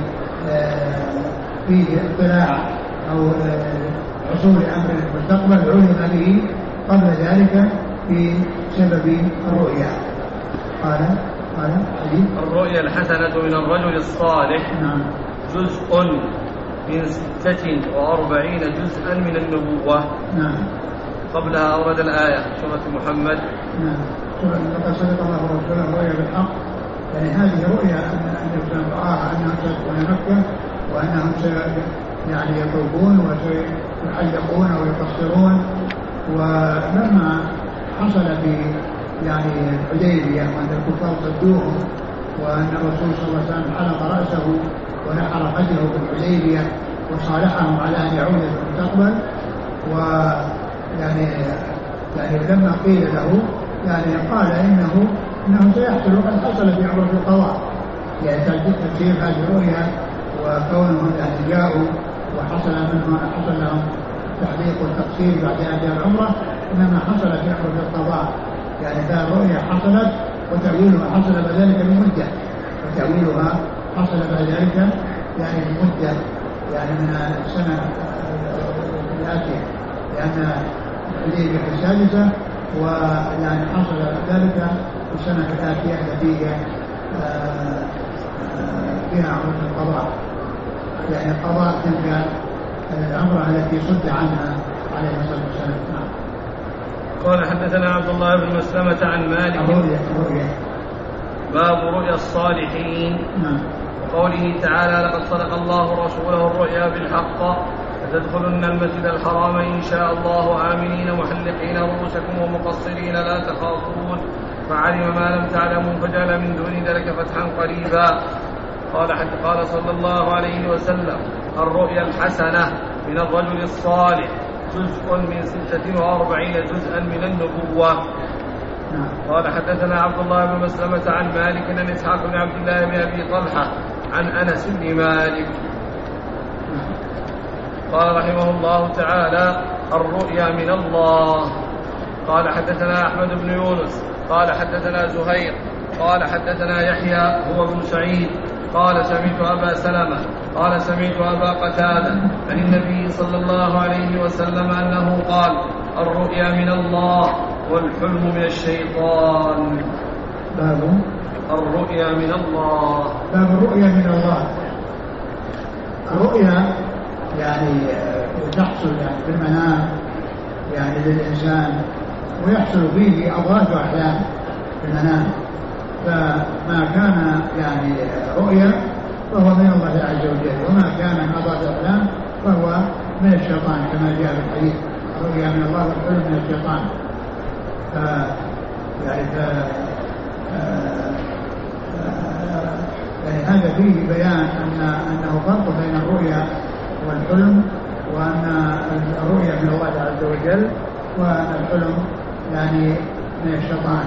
فيه اطلاع أو حصول أمر المستقبل علم به قبل ذلك في سبب الرؤيا. قال حديث الرؤيا الحسنة من الرجل الصالح. نعم. جزء من 46 جزءا من النبوة. نعم. قبلها أورد الآية سورة محمد. نعم. لقد صدق الله ورسوله الرؤيا بالحق، يعني هذه رؤيا أن الإنسان رآها أنهم سيدخلون مكة، وأنهم يعني يطوفون وسيحلقون ويقصرون. ولما حصل في يعني الحديبية وأن الكفار صدوهم، وأن الرسول صلى الله عليه وسلم حلق رأسه ونحر حجره في الحديبية وصالحهم على أن يعود في المستقبل، ويعني لما قيل له يعني قال إنه سيحصل وقد حصل في عمرة القضاء، يعني تفسير هذه الرؤيا وكونهم يعني جاءوا وحصل لهم تحقيق والتقصير بعد أداء العمرة، إنما حصل في عمرة القضاء، يعني ذا الرؤيا حصلت وتأويلها حصل بعد ذلك بمدة، وتأويلها حصل بعد ذلك يعني بمدة يعني من السنة الآتية، لأن الحديبية في السادسة، ويعني حصل ذلك في السنة الآتية التي فيها عمرة القضاء، يعني قضاء تلك العمرة التي صد عنها عليه الصلاة والسلام. نعم. قال حدثنا عبد الله بن مسلمة عن مالك. باب رؤيا الصالحين. نعم. وقوله تعالى لقد صدق الله رسوله الرؤيا بالحق لتدخلن المسجد الحرام إن شاء الله آمنين محلقين رؤوسكم ومقصرين لا تخافون فعلم ما لم تعلموا فجعل من دون ذلك فتحا قريبا. قال صلى الله عليه وسلم الرؤيا الحسنة من الرجل الصالح جزء من 46 جزءا من النبوة. قال حدثنا عبد الله بن مسلمة عن مالك عن إسحاق بن عبد الله بن أبي طلحة عن أنس بن مالك قال رحمه الله تعالى الرؤيا من الله. قال حدثنا أحمد بن يونس قال حدثنا زهير قال حدثنا يحيى هو بن سعيد قال سمعت أبا سلمة قال سمعت أبا قتادة عن النبي صلى الله عليه وسلم أنه قال الرؤيا من الله والحلم من الشيطان. باب الرؤيا من الله. باب الرؤيا من الله. الرؤيا يعني تحصل يعني في المنام يعني للإنسان ويحصل فيه أضغاث وأحلام في المنام، فما كان يعني رؤيا فهو من الله عز وجل، وما كان من أضغاث الأحلام فهو من الشيطان كما جاء في الحديث الرؤيا من الله والحلم من الشيطان. يعني هذا فيه بيان أنه فرق بين الرؤيا والحلم، وأن الرؤيا من الله عز وجل وأن الحلم يعني من الشيطان.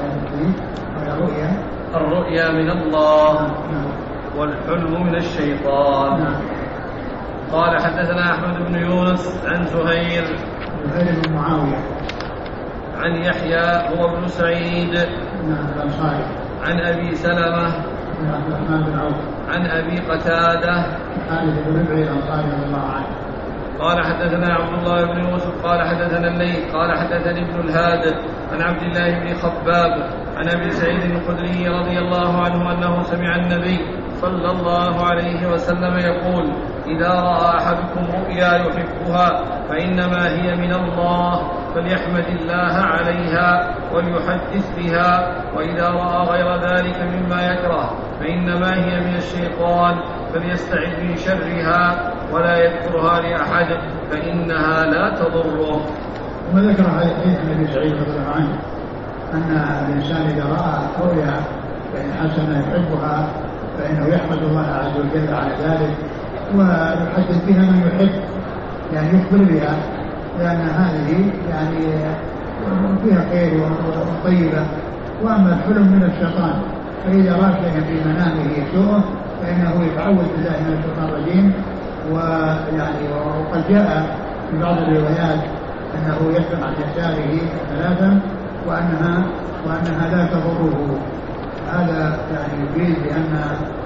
الرؤيا من الله والحلم من الشيطان. قال حدثنا أحمد بن يونس عن زهير بن معاوية عن يحيى هو بن سعيد عن أبي سلمة عن أبي قتادة قال حدثنا عبد الله بن يوسف قال حدثنا الليث قال حدثني ابن الهاد عن عبد الله بن خباب عن أبي سعيد الخدري رضي الله عنه أنه سمع النبي صلى الله عليه وسلم يقول إذا رأى أحدكم رؤيا يحبها فإنما هي من الله فليحمد الله عليها وليحدث بها، وإذا رأى غير ذلك مما يكره فإنما هي من الشيطان فليستعذ من شرها ولا يذكرها لأحد فإنها لا تضره. ثم ذكر هذا الحديث عن أبي سعيد رضي الله عنه أن الإنسان إذا رأى رؤيا فإن حسنة يحبها فإنه يحمد الله عز وجل على ذلك ويحدث بها من يحب، يعني يخبر بها، لأن هذه يعني فيها خير وطيبة. وأما الحلم من الشيطان فإذا رأى شيئا في منامه يسوءه فإنه يتعوذ بالله من الشيطان الرجيم. ويعني وقد جاء في بعض الروايات أنه يسمع عن يساره ثلاثا وأنها لا تضره. هذا يعني يفيد بأن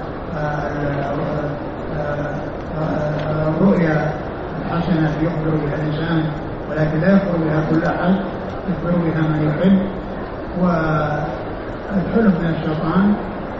الرؤيا الحسنة يخبر بها الإنسان، ولكن لا يخبر بها كل أحد، يخبر بها من يحب. والحلم من الشيطان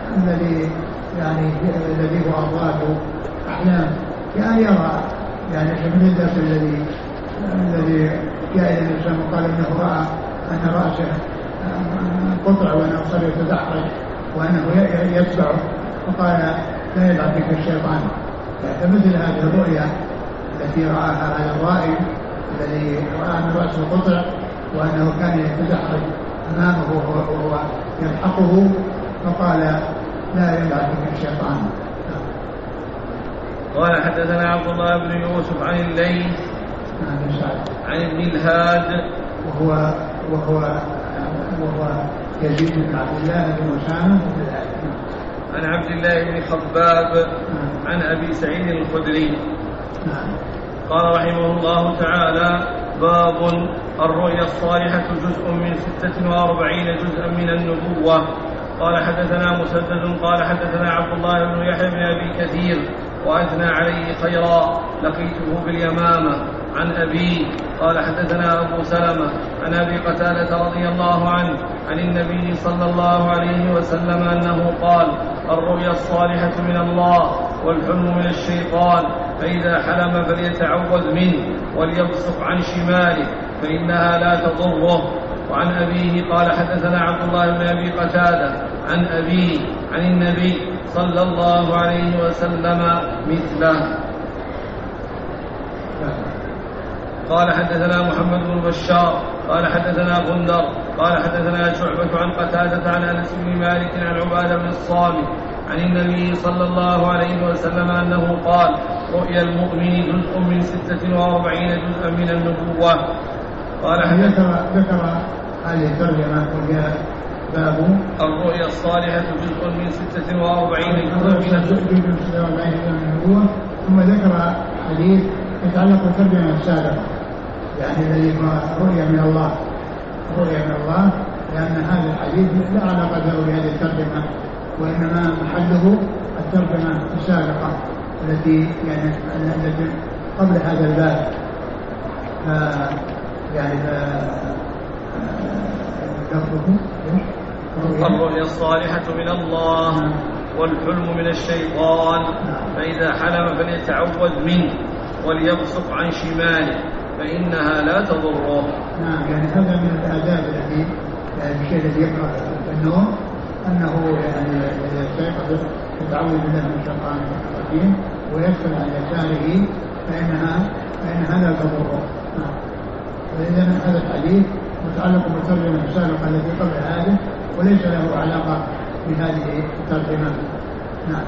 الذي هو أضغاث أحلام، يعني يرى يعني من الدرس الذي جاء إلى الإنسان وقال إنه رأى أن رأسه قطع وأنه صار يتدحرج وأنه يتبعه، فقال لا يلعب بك الشيطان. فمثل هذه الرؤيا التي رآها هذا الرائي الذي رأى أن رأسه قطع وأنه كان يتدحرج أمامه وهو يلحقه، فقال لا يلعب بك الشيطان. قال حدثنا عبد الله بن يوسف عن الليث عن ابن الهاد وهو يزيد بن عبد الله بن أسامة عن عبد الله بن خباب عن أبي سعيد الخدري. قال رحمه الله تعالى باب الرؤيا الصالحة جزء من 46 جزءا من النبوة. قال حدثنا مسدد قال حدثنا عبد الله بن يحيى بن أبي كثير وأثنى عليه خيرا لقيته باليمامة عن أبيه. قال حدثنا أبو سلمة عن أبي قتادة رضي الله عنه عن النبي صلى الله عليه وسلم أنه قال الرؤيا الصالحة من الله والحلم من الشيطان فإذا حلم فليتعوذ منه وليبصق عن شماله فإنها لا تضره. وعن أبيه قال حدثنا عبد الله بن أبي قتادة عن أبيه عن النبي صلى الله عليه وسلم مثله. قال حدثنا محمد بن بشار قال حدثنا غندر قال حدثنا شعبة عن قتادة عن أنس بن مالك عن عبادة بن الصامت عن النبي صلى الله عليه وسلم أنه قال رؤيا المؤمن جزء من 46 جزءا من النبوة. قال ذكر هذه الترجمة وهي باب الرؤيا الصالحة جزء من 46 جزءا من النبوة. ثم ذكر حديث يتعلق بالترجمة السابقة يعني الذي هو رؤيا من الله لأن هذا الحديث لا علاقة له بهذه الترجمة وإنما محله الترجمة السابقة التي قبل هذا الباب الرؤيا الصالحة من الله والحلم من الشيطان فإذا حلم فليتعوذ منه وليبصق عن شماله فإنها لا تضره. يعني هذا من الآداب التي الشيء الذي يقرأ في النوم أنه يستيقظ يتعوذ بالله من الشيطان الرجيم ويدخل عن يساره فإنها لا تضره. وإذا هذا الحديث متعلق بالترجمة السابقة التي قبل هذه وليس له علاقة بهذه الترجمة. نعم.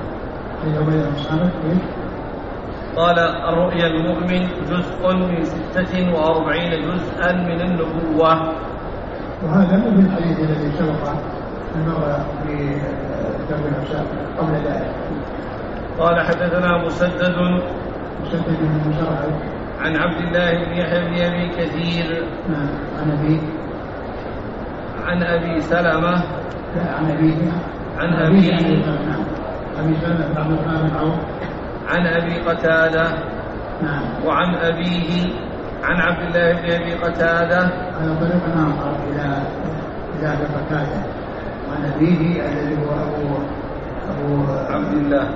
قال الرؤيا المؤمن جزء من 46 جزءا من النبوة. وهذا من الحديث الذي سبق المرة في الترجمة السابقة قبل ذلك. قال حدثنا مسدد بن مسرهد عن عبد الله بن يحيى بن أبي كثير عن أبي سلمة عن أبي سلمة بن عبد الرحمن بن عوف عن أبي قتادة وعن أبيه عن عبد الله بن أبي قتادة على طريق آخر إلى أبي قتادة وعن أبيه الذي هو أبو عبد الله.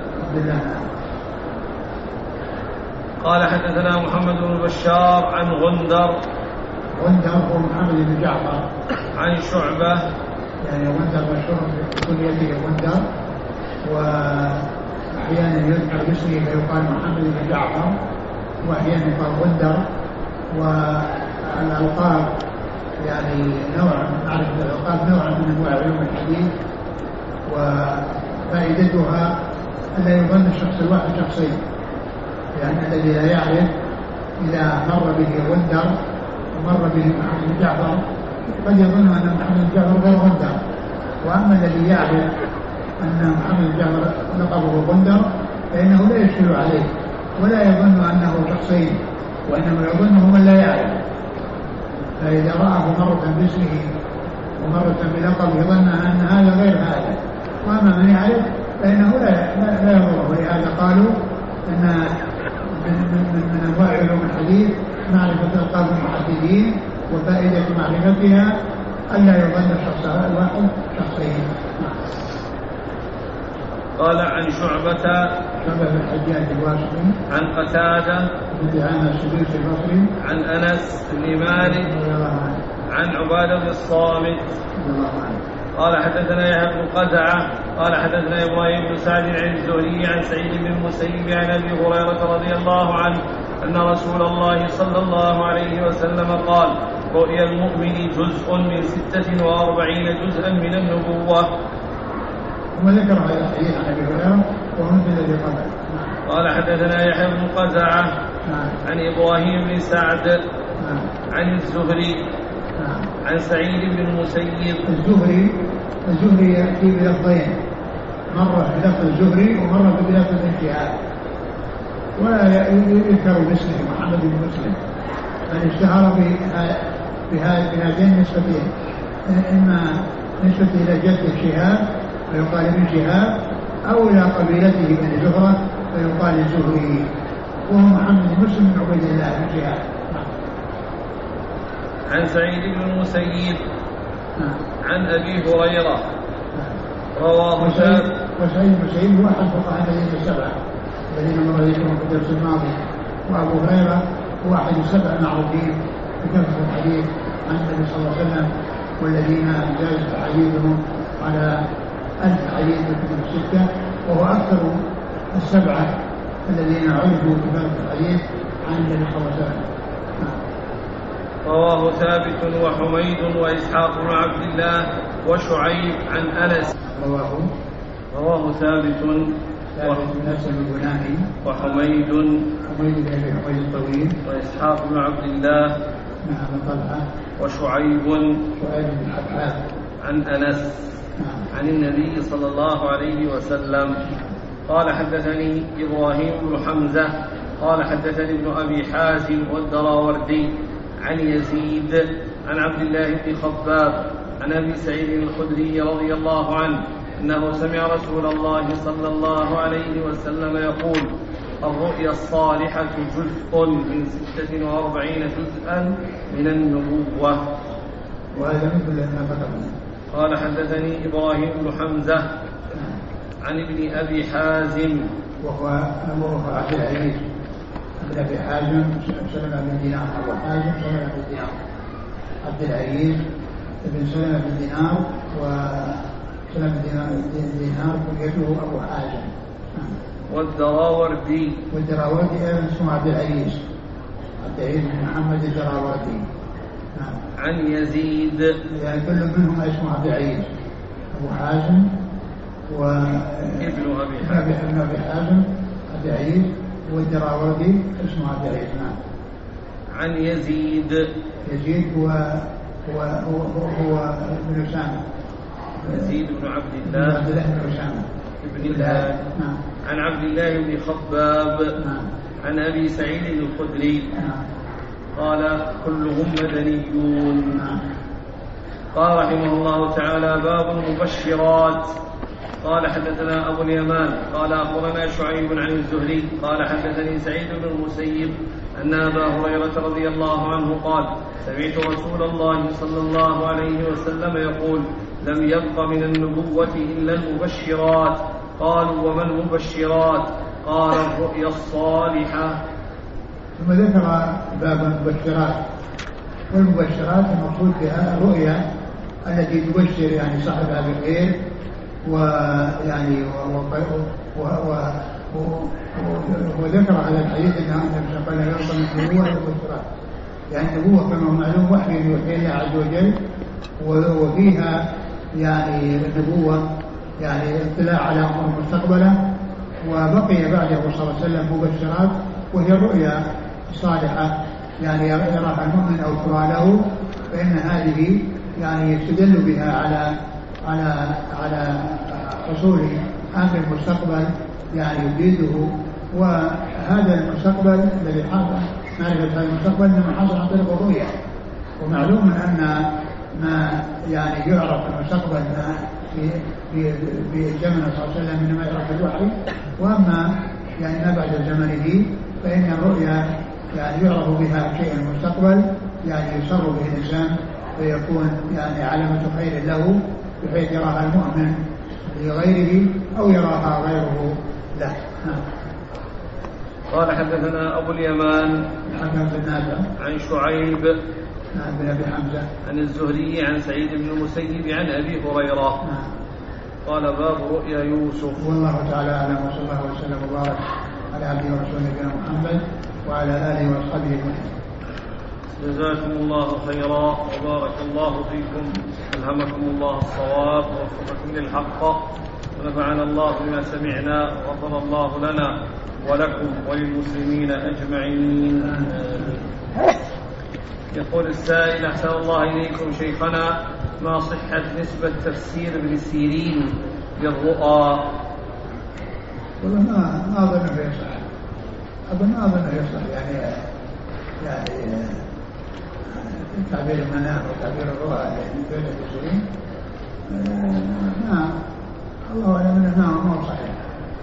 قال حدثنا محمد بن بشار عن غندر هو محمد بن جعفر عن شعبة يعني غندر مشهور بكنيته غندر وأحيانا يذكر باسمه فيقال محمد بن جعفر وأحيانا يقال غندر. والألقاب يعني نعرف الألقاب نوع من أنواع علوم الحديث وفائدتها ألا يظن الشخص الواحد شخصين لأن الذي لا يعرف إذا مر به غندر ومر به محمد بن جعفر قد يظن أن محمد بن جعفر غير غندر. وأما الذي يعرف أن محمد بن جعفر لقبه غندر فإنه لا يشكل عليه ولا يظن أنه شخصين وإنما يظنه من لا يعرف. فإذا رآه مرة باسمه ومرة بلقبه ظن أن هذا غير هذا وأما من يعرف فإنه لا يضره. ولهذا قالوا أن من أنواع علوم الحديث معرفة ألقاب المحدثين وفائدة معرفتها ألا يظن الشخص الواحد شخصين. قال عن شعبة بن الحجاج الواشمي عن قتادة عن السدوسي البصري عن أنس بن مالك عن عبادة بن الصامت قال حدثنا يحيى بن قزعة قال حدثنا إبراهيم بن سعد عن الزهري عن سعيد بن المسيب عن أبي هريرة رضي الله عنه أن رسول الله صلى الله عليه وسلم قال رؤيا المؤمن جزء من 46 جزءا من النبوة. ثم ذكر هذا الحديث عن أبي هريرة ومثل الذي قبل. قال حدثنا يحيى بن قزعة عن إبراهيم بن سعد عن الزهري عن سعيد بن المسيب. الزهري يأتي بلفظين مرة بلفظ الزهري ومرة بلفظ الانتهاء ولا يذكر باسمه محمد بن مسلم بل اشتهر بهذين النسبتين إما نسبة إلى جد شهاب فيقال ابن شهاب أو إلى قبيلته بن زهرة فيقال الزهري وهو محمد بن مسلم بن عبيد الله بن شهاب. عن سعيد بن المسيب عن أبي هريرة رواه وسعيد بن المسيب هو أحد فقهاء الذين السبعة الذين مر ذكرهم في الدرس الماضي. وأبو هريرة هو أحد السبع المعروفين بكثرة الحديث عن النبي صلى الله عليه وسلم، والذين جاز حديثهم على 1000 حديث في الكتب الستة، وهو أكثر السبعة الذين عرفوا بكثرة الحديث عن النبي صلى الله عليه وسلم. رواه ثابت وحميد وإسحاق بن عبد الله وشعيب عن أنس. رواه ثابت بن أسلم البناني وحميد بن حميد الطويل وإسحاق بن عبد الله بن طلحة وشعيب بن حبحاب عن أنس عن النبي صلى الله عليه وسلم قال حدثني إبراهيم بن حمزة قال حدثني ابن أبي حازم والدراوردي عن يزيد عن عبد الله بن خباب عن أبي سعيد الخدري رضي الله عنه أنه سمع رسول الله صلى الله عليه وسلم يقول: الرؤيا الصالحة جزء من 46 جزءا من النبوة. وهذا مثل ما ذكرنا. قال حدثني إبراهيم بن حمزة عن ابن أبي حازم وهو عبد العزيز بن أبي حازم سلمة بن دينار. أبو حازم سلمة بن دينار، عبد العزيز بن سلمة بن دينار، وسلمة بن دينار كنيته أبو حازم. والدراوردي أيضا اسمه عبد العزيز بن محمد الدراوردي. عن يزيد، يعني كل منهم اسمه عبد العزيز، أبو حازم ابن أبي حازم عبد العزيز، والدراوردي اسمه عبد العزيز. عن يزيد هو ابن أسامة، يزيد بن عبد الله بن أسامة ابن الله. عن عبد الله بن خباب عن أبي سعيد الخدري قال: كلهم مدنيون. قال رحمه الله تعالى: باب المبشرات. قال حدثنا أبو اليمان قال أخبرنا شعيب عن الزهري قال حدثني سعيد بن المسيب أن أبا هريرة رضي الله عنه قال: سمعت رسول الله صلى الله عليه وسلم يقول: لم يبق من النبوة إلا المبشرات. قالوا: وما المبشرات؟ قال: الرؤيا الصالحة. ثم ذكر باب المبشرات، والمبشرات المقصود بها الرؤيا التي تبشر يعني صاحبها بالخير، ويعني وذكر على الحديث ان النبي صلى الله عليه وسلم قال: النبوة والمبشرات، يعني النبوة كما هو معلوم وحي يوحي الله عز وجل، وفيها يعني النبوة يعني اطلاع على امور مستقبله، وبقي بعده صلى الله عليه وسلم مبشرات، وهي الرؤيا الصالحة يعني يراها المؤمن أو ترى له، فإن هذه يعني يستدل بها على حصول أمر المستقبل يعني يفيده. وهذا المستقبل الذي حصل، معرفة هذا المستقبل إنما حصل عن طريق الرؤيا، ومعلوم أن ما يعني يعرف المستقبل في زمن صلى الله عليه وسلم إنما يعرف الوحي، وأما يعني ما بعد زمنه فإن الرؤيا يعني يعرف بها شيء المستقبل، يعني يسر به الإنسان ويكون يعني علامة خير له، بحيث يراها المؤمن لغيره أو يراها غيره له. قال حدثنا أبو اليمان محمد بن نافع عن شعيب بن أبي حمزة عن الزهري عن سعيد بن المسيب عن أبي هريرة قال: باب رؤيا يوسف. والله تعالى أعلم، وصلى الله وسلم وبارك على عبده ورسوله نبينا محمد وعلى آله وأصحابه أجمعين. جزاكم الله خيرا وبارك الله فيكم، ألهمكم الله الصواب ووفقكم للحق، ونفعنا الله بما سمعنا، وغفر الله لنا ولكم وللمسلمين أجمعين. يقول السائل: أحسن الله إليكم شيخنا، ما صحة نسبة تفسير ابن سيرين للرؤى؟ والله ما أظن يصح، ما أظن يصح يعني تعبير المنام وتعبير الرؤى من بين المسلمين. الله أعلم أنه ما صحيح.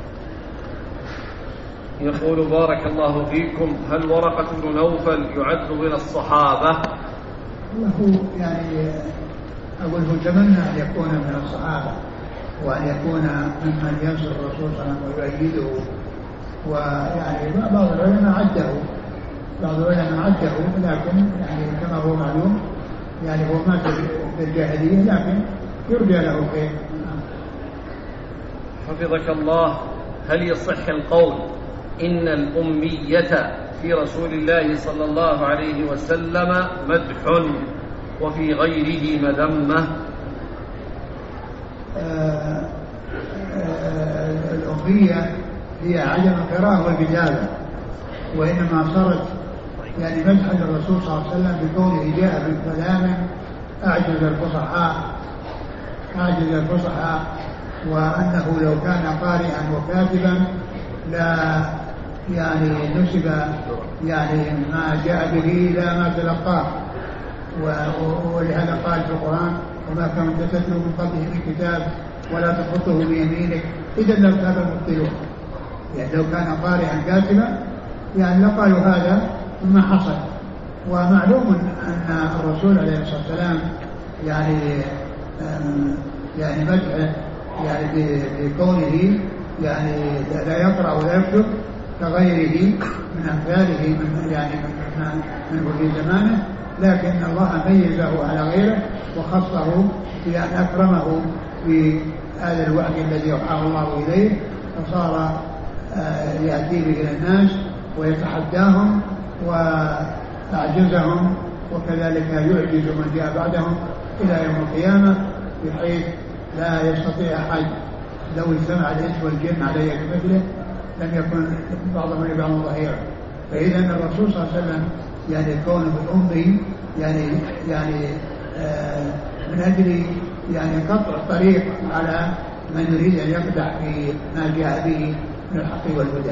يقول: بارك الله فيكم، هل ورقة بن نوفل يعد من الصحابة؟ الله يعني أقول تمنى أن يكون من الصحابة، وأن يكون ممن ينصر الرسول صلى الله عليه وسلم ويؤيده ويعني بعض العلماء عده لكن يعني كما هو معلوم يعني هو مات في الجاهلية لكن يرجى له خير. حفظك الله. هل يصح القول إن الأمية في رسول الله صلى الله عليه وسلم مدح وفي غيره مذمة؟ الأمية هي عدم القراءة والكتابة، وإنما صارت يعني مدحا للرسول صلى الله عليه وسلم بكونه جاء بالكلام أعجز الفصحاء، وأنه لو كان قارئا وكاتبا لا يعني نسب يعني ما جاء به لا ما تلقاه. ولهذا قال في القرآن: وما كنت تتلو من قبله من كتاب ولا تخطه بيمينك إذا لارتاب المبطلون. يعني لو كان قارئا كاتبا يعني لقالوا هذا مما حصل. ومعلوم أن الرسول عليه الصلاة والسلام يعني مدحه يعني بكونه يعني لا يقرأ ولا يكتب كغيره من أمثاله من في زمانه، لكن الله ميزه على غيره وخصه بأن أكرمه بهذا الوحي الذي يوحاه الله إليه، فصار يأتي به إلى الناس ويتحداهم وأعجزهم، وكذلك يعجز من جاء بعدهم إلى يوم القيامة، بحيث لا يستطيع أحد لو اجتمع الإنس والجن على يد مثله لم يكن بعضهم لبعض ظهيرا. فإذا الرسول صلى الله عليه وسلم يعني كونه بالأمي يعني من أجل يعني قطع الطريق على من يريد أن يقدح في ما جاء به من الحق والهدى.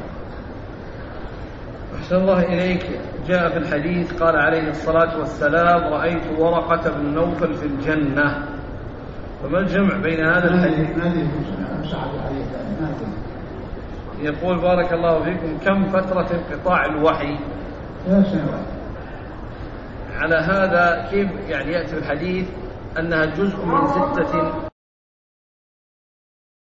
أحسن الله إليك. جاء في الحديث قال عليه الصلاة والسلام: رأيت ورقة بن نوفل في الجنة. فما الجمع بين هذا الحديث؟ يقول بارك الله فيكم: كم فترة انقطاع الوحي؟ 3 سنوات. على هذا كيف يعني يأتي الحديث أنها جزء من 6